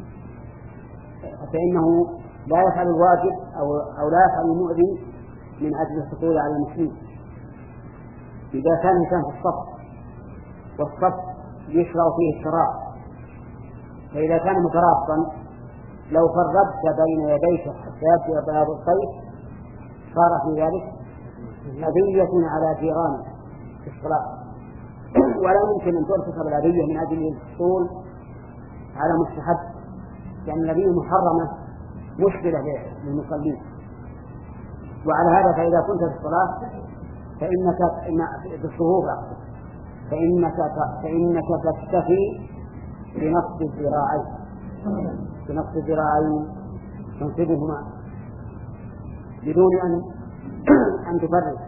فإنه لا يفعل الواجب أو, أو لا يفعل المؤذي من أجل الحصول على المسنون. إذا كان الإنسان في الصف والصف يشرع فيه الشراء، فإذا كان متراصا لو فرجت بين يديك حتى يبدو بياض الصيف صار في ذلك أذية على جيرانه في الصلاة، ولا يمكن أن ترتكب الأذية من أجل الحصول على مستحب، لأن الأذية محرمة مشكلة للمصلين. وعلى هذا فإذا كنت في الصلاة فإنك في الصفوف فإنك فإنك تكتفي بنصب الذراعين بنصب الذراعين تنصبهما بدون أن أن تفرق.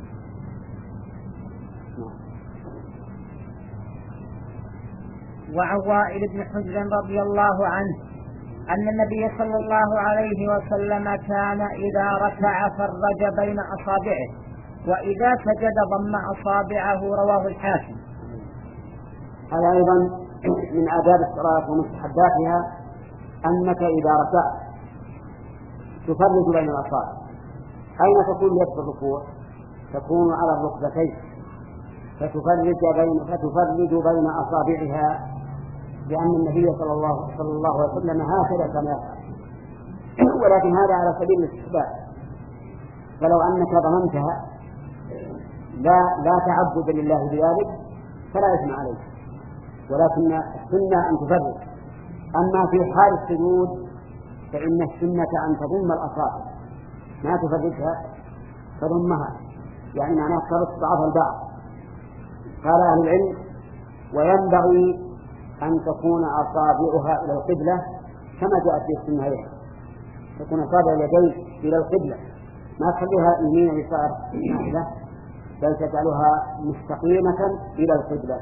وعن وائل بن حجر رضي الله عنه أن النبي صلى الله عليه وسلم كان إذا ركع فرج بين أصابعه وإذا سجد ضم أصابعه، رواه الحاكم. هذا أيضا من آداب الصلاة ومستحباتها أنك إذا ركعت تفرج بين الأصابع. أين تكون يد الركوع؟ تكون على الركبتين، فتفرج بين فتفرج بين أصابعها، لأن النبي صلى الله صلى الله عليه وسلم هكذا كان يفعل، ولكن هذا على سبيل الاستحباب، فلو أنك ضمنتها لا لا تعبد لله بذلك فلا إثم عليك، ولكن السنة أن تفرج. أما في حال السجود فإن السنة أن تضم الأصابع، ما تفرجها تضمها، يعني معناه ترص بعضها البعض. قال أهل العلم وينبغي أن تكون أصابعها إلى القبلة كما جاءت في السنة، تكون أصابع اليدين إلى القبلة، ما تخليها يمين يسار لا، بل تجعلها مستقيمة إلى القبلة.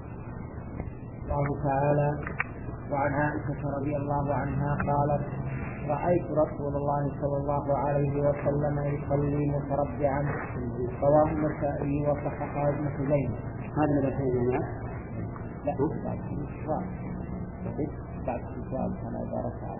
الله تعالى. وعن عائشة رضي الله عنها قالت رأيت رسول الله صلى الله عليه وسلم يصلي متربعا، رواه النسائي وصححه ابن خزيمة. هذا من الحين يعني لا بعد السؤال بعد السؤال كان إذا ركع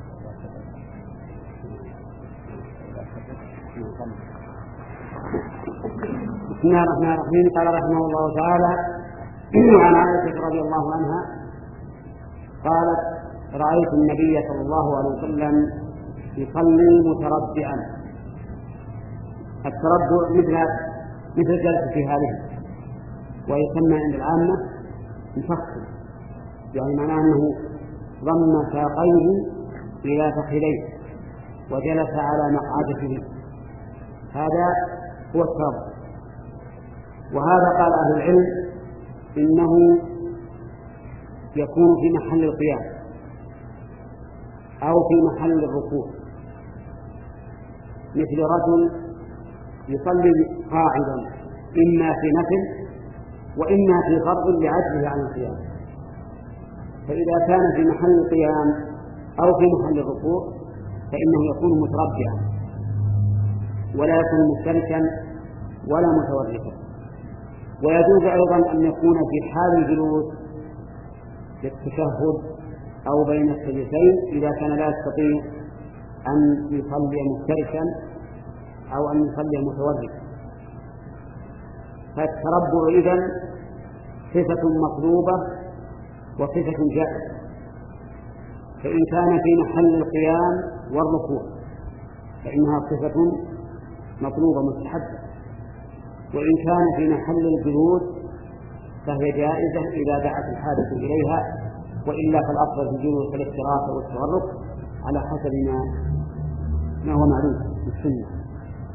بسم الله الرحمن الرحيم. قال رحمه الله تعالى عن عائشة رضي الله عنها قالت: رأيت النبي صلى الله عليه وسلم يصلي متربعا. التربع مثل مثل جلسة هذه، ويسمى عند العامة مفخم، يعني معناه أنه ضم ساقيه إلى فخذيه وجلس على مقعدته، هذا هو التربع. وهذا قال أهل العلم إنه يكون في محل القيام أو في محل الركوع، مثل رجل يصلي قاعدا إما في نفل وإما في فرض لعجزه عن القيام، فإذا كان في محل القيام أو في محل الركوع فإنه يكون متربعا ولا يكون مفترشا ولا متوركا. ويجوز أيضا أن يكون في حال الجلوس للتشهد أو بين السجدتين إذا كان لا يستطيع أن يصلي مفترشا أو أن يصلي متوركا. فالتربع إذن صفة مطلوبة وصفة جائزة، فإن كان في محل القيام والركوع فإنها صفة مطلوبة مستحبة، وإن كان في محل الجلوس فهي جائزة إذا دعت الحاجة إليها، وإلا فالأفضل في الجلوس الافتراس والتورك على حسب ما ما هو معروف في السنة.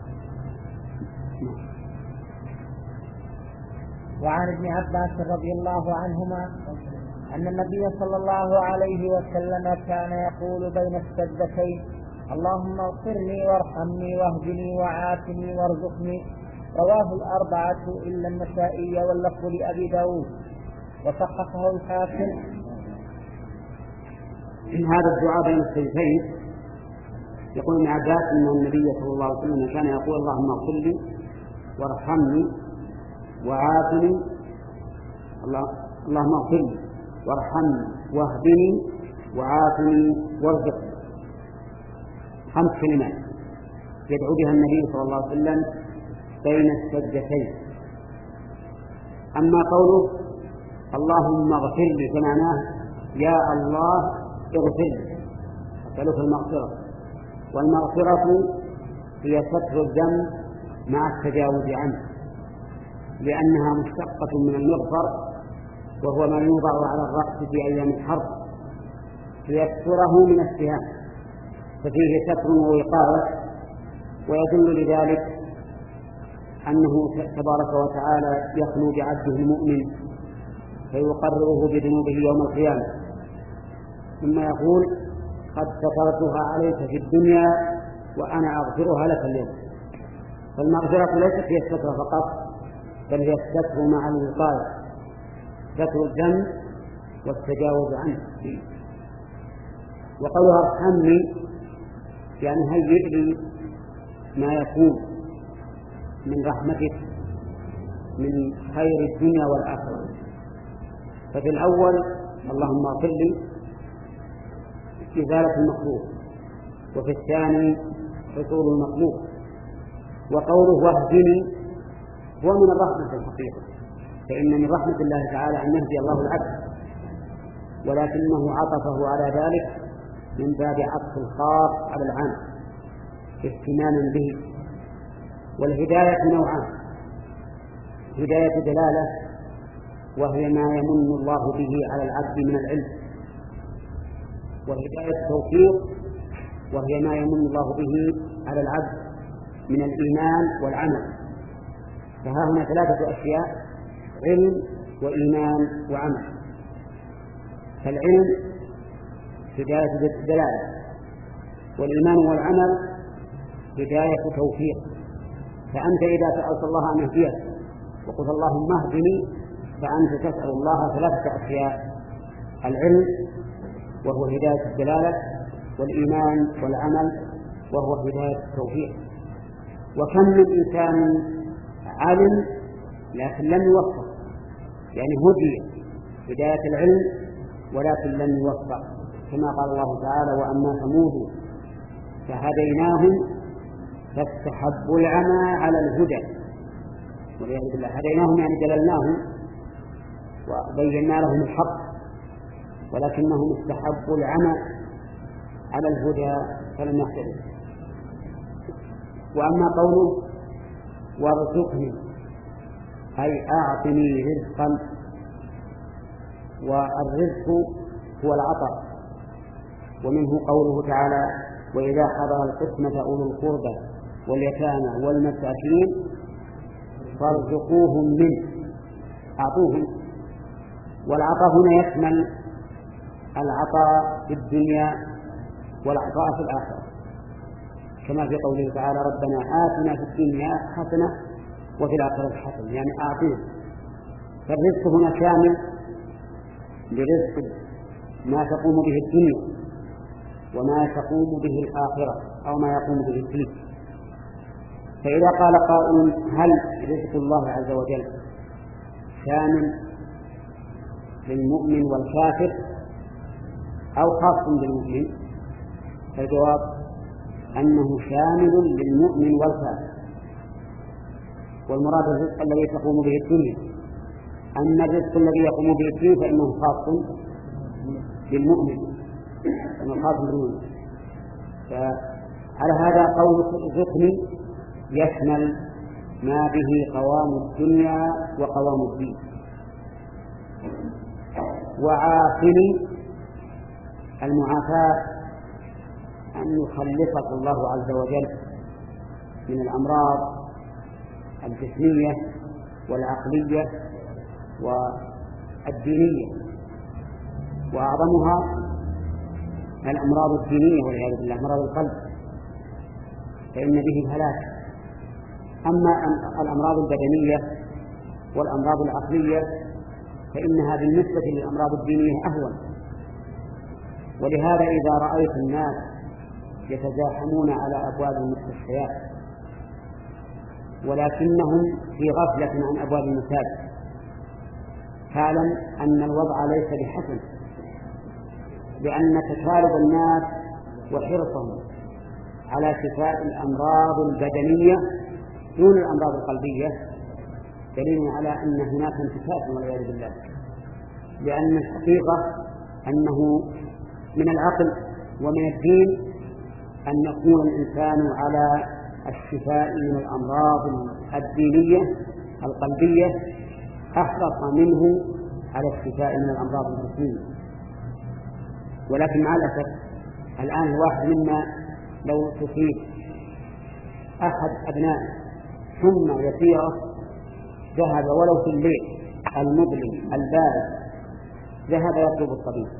وعن ابن عباس رضي الله عنهما أن النبي صلى الله عليه وسلم كان يقول بين السجدتين: اللهم اغفر لي وارحمني واهدني وعافني وارزقني. رواه الأربعة إلا النسائي واللفظ لأبي داود وصححه الحاكم. إن هذا الدعاء بين السجدتين يقول ابن عباس أن النبي صلى الله عليه وسلم كان يقول: اللهم اغفر لي وارحمني وعافني اللهم اغفر لي وارحمني واهدني وعافني وارزقني. خمس كلمات يدعو بها النبي صلى الله عليه وسلم بين السجدتين. أما قوله اللهم اغفر لي فمعناه يا الله اغفر لي، أسألك المغفرة، والمغفرة هي ستر الذنب مع التجاوز عنه، لأنها مشتقة من المغفر وهو ما يوضع على الرأس في أيام الحرب ليستره من السهام، ففيه ستر ووقاية. ويدل لذلك أنه تبارك وتعالى يخلو بعبده المؤمن فيقرره بذنوبه يوم القيامة، ثم يقول: قد سترتها عليك في الدنيا وأنا أغفرها لك اليوم. فالمغفرة ليست هي الستر فقط، بل هي الستر مع الوقاية، ستر الذنب والتجاوز عنه. وقولها ارحمني يعني هيئ لي ما يكون من رحمتك من خير الدنيا والآخرة. ففي الأول اللهم اغفر لي إزالة المخلوق، وفي الثاني حصول المطلوب. وقوله واهدني هو من الرحمة الحقيقة، فإن من رحمة الله تعالى أن يهدي الله العبد، ولكنه عطفه على ذلك من باب عطف الخاص على العام اهتماما به. والهداية نوعان: هداية دلالة وهي ما يمن الله به على العبد من العلم، وهداية توفيق وهي ما يمن الله به على العبد من الإيمان والعمل. فها هنا ثلاثة أشياء: علم وإيمان وعمل. فالعلم هداية دلالة، والإيمان والعمل هداية توفيق. فأنت إذا سألت الله أن يهديك وقلت اللهم اهدني فأنت تسأل الله ثلاثة أشياء: العلم وهو هداية الدلالة، والإيمان والعمل وهو هداية التوفيق. وكم من إنسان علم لكن لم يوفق، يعني هدي هداية العلم ولكن لم يوفق، كما قال الله تعالى: وأما ثمود فهديناهم فاستحبوا العمى على الهدى. والعياذ بالله، هديناهم يعني دللناهم وبينا لهم الحق، ولكنهم استحبوا العمى على الهدى فلم يهتدوا. وأما قوله وارزقني أي أعطني رزقا، والرزق هو العطاء، ومنه قوله تعالى وإذا حضر القسمة أولو القربى واليتامى والمساكين فارزقوهم منه، أعطوهم. والعطاء هنا يشمل العطاء في الدنيا والعطاء في الآخرة، كما في قوله تعالى ربنا آتنا في الدنيا حسنة وفي الآخرة حسنة، يعني أعطيهم. فالرزق هنا شامل لرزق ما تقوم به الدنيا وما تقوم به الآخرة أو ما يقوم به الدين. فإذا قال قائل هل رزق الله عز وجل شامل للمؤمن والكافر أو خاص بالمؤمن؟ فالجواب أنه شامل للمؤمن والكافر، والمراد الرزق الذي تقوم به الدنيا. أما الرزق الذي يقوم به الدين فإنه خاص بالمؤمن، أنه خاص بالمؤمن. فعلى هذا قول رزقني يشمل ما به قوام الدنيا وقوام الدين. وعافني المعافاة أن يخلصك الله عز وجل من الأمراض الجسمية والعقلية والدينية، وأعظمها الأمراض الدينية والعياذ بالله، مرض القلب، فإن به الهلاك. أما الأمراض البدنية والأمراض العقلية فإنها بالنسبة للأمراض الدينية أهون. ولهذا إذا رأيت الناس يتزاحمون على أبواب المستشفيات ولكنهم في غفلة عن أبواب المساجد، فاعلم أن الوضع ليس بحسن، لأن تكالب الناس وحرصهم على شفاء الأمراض البدنية دون الأمراض القلبية دليل على أن هناك انتكاسا والعياذ بالله. لأن الحقيقة أنه من العقل ومن الدين أن يكون الإنسان على الشفاء من الأمراض الدينية القلبية أحرص منه على الشفاء من الأمراض الجسمية. ولكن مع الأسف الآن الواحد منا لو تصيب أحد أبناء حمى يسيرة ذهب ولو في الليل المظلم البارد، ذهب يطلب الطبيب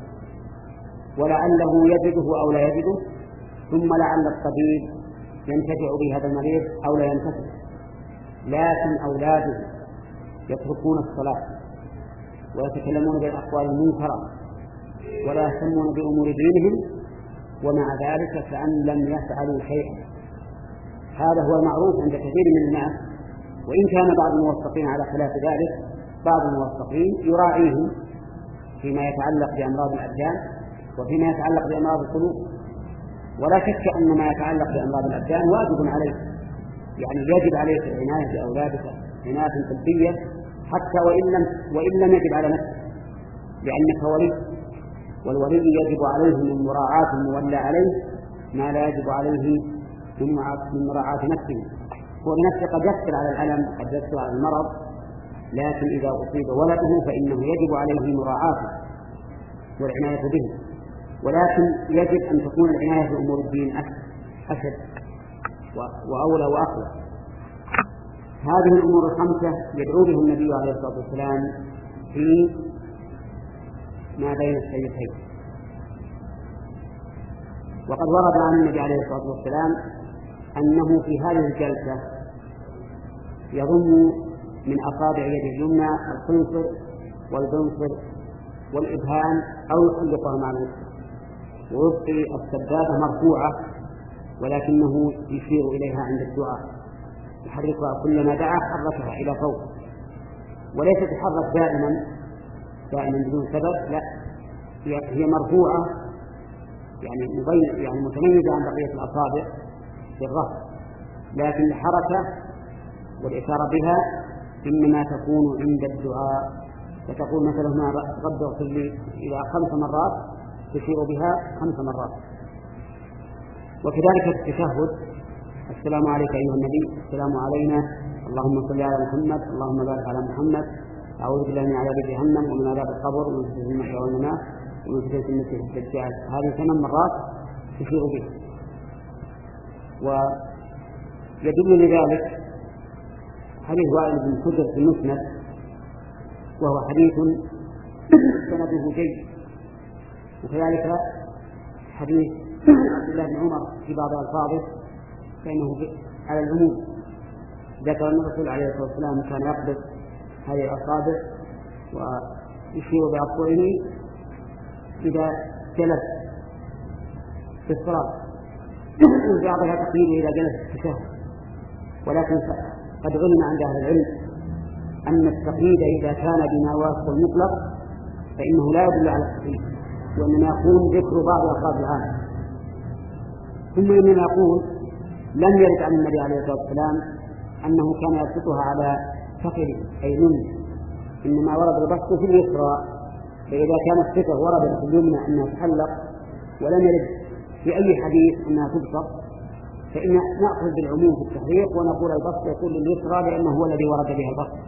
ولعله يجده أو لا يجده، ثم لعل الطبيب ينتفع بهذا المريض أو لا ينتفع. لكن أولاده يتركون الصلاة ويتكلمون بالأقوال المنكرة ولا يهتمون بأمور دينهم، ومع ذلك كأن لم يفعلوا شيئا. هذا هو المعروف عند كثير من الناس، وإن كان بعض الموثقين على خلاف ذلك. بعض الموثقين يراعيهم فيما يتعلق بأمراض الأبدان وفيما يتعلق بأمراض القلوب، ولا شك أن ما يتعلق بأمراض الأبدان واجب عليه، يعني يجب عليك العناية بأولادك عناية طبية حتى وإن لم, وإن لم يجب على نفسك، لأنك ولي، والولي يجب عليه من مراعاة المولى عليه ما لا يجب عليه من مراعاة نفسه. هو بنفسه قد يقدر على الألم قد يقدر على المرض، لكن إذا أصيب ولده فإنه يجب عليه مراعاته والعناية به، ولكن يجب أن تكون العناية بأمور الدين أشد وأولى وأقوى. هذه الأمور الخمسة يدعو بها النبي عليه الصلاة والسلام في ما بين الشيخين. وقد ورد عن النبي عليه الصلاة والسلام أنه في هذه الجلسة يضم من أصابع يده اليمنى الخنصر والبنصر والإبهام أو يحلقها مع الوسطى، ويبقي السبابة مرفوعة ولكنه يشير إليها عند الدعاء، يحركها كلما دعا حركها إلى فوق، وليس تحرك دائما دائما بدون سبب، لا هي مرفوعة يعني مبين يعني متميزة عن بقية الأصابع في الرفع، لكن الحركة والإشارة بها إنما تكون عند الدعاء فتقول مثلا هنا رب اغفر لي إلى خمس مرات تشير بها خمس مرات. وكذلك في التشهد السلام عليك أيها النبي، السلام علينا، اللهم صل على محمد، اللهم بارك على محمد، أعوذ بالله من عذاب جهنم ومن عذاب القبر ومن فتنة المحيا والممات ومن فتنة المسيح الدجال. هذه ثمان مرات تشير بها. ويدل لذلك حديث وائل بن حجر في المسند، وهو حديث سنده جيد، وكذلك حديث عبد الله بن عمر في بعض ألفاظه فإنه على العموم. ذكر أن الرسول عليه الصلاة والسلام كان يقبض هذه الأصابع ويشير بأصبعه إذا جلس في الصلاة، وبعضها تقييد إذا جلس في التشهد. ولكن قد علم عند أهل العلم أن التقييد إذا كان بما وافق المطلق فإنه لا يدل على التقييد، وإنما يكون ذكر بعض ألفاظ العام. ثم إننا نقول لم يرد عن النبي عليه الصلاة والسلام أنه كان يبسطها على فخذه أي منه، إنما ورد البسط في اليسرى. فإذا كان الصفة وردت في اليمنى أنها تحلق ولم يرد في أي حديث أنها تبسط، فإن نأخذ بالعموم في التحريق ونقول البسط يكون لليسرى لأنه هو الذي ورد بها البسط.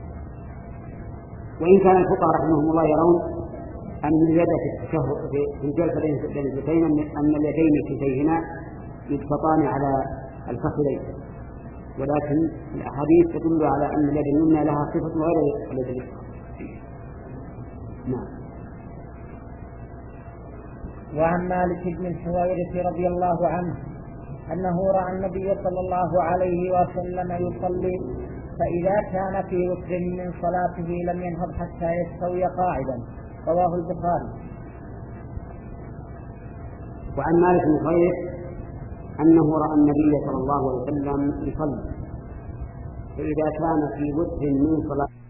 وإن كان الفقهاء رحمهم الله يرون أن اليد في التشهد في الجلسة بين الجلستين أن اليدين كلتيهما يبسطان على الفخذين، ولكن الأحاديث تدل على أن اليد اليمنى لها صفة غير اليد اليسرى. نعم. وعن مالك بن الحويرث رضي الله عنه أنه رأى النبي صلى الله عليه وسلم يصلي، فإذا كان في وتر من صلاته لم ينهض حتى يستوي قاعدا. رواه البخاري. وعن مالك بن الحويرث أنه رأى النبي صلى الله عليه وسلم يصلي، فإذا كان في وتر من صلاته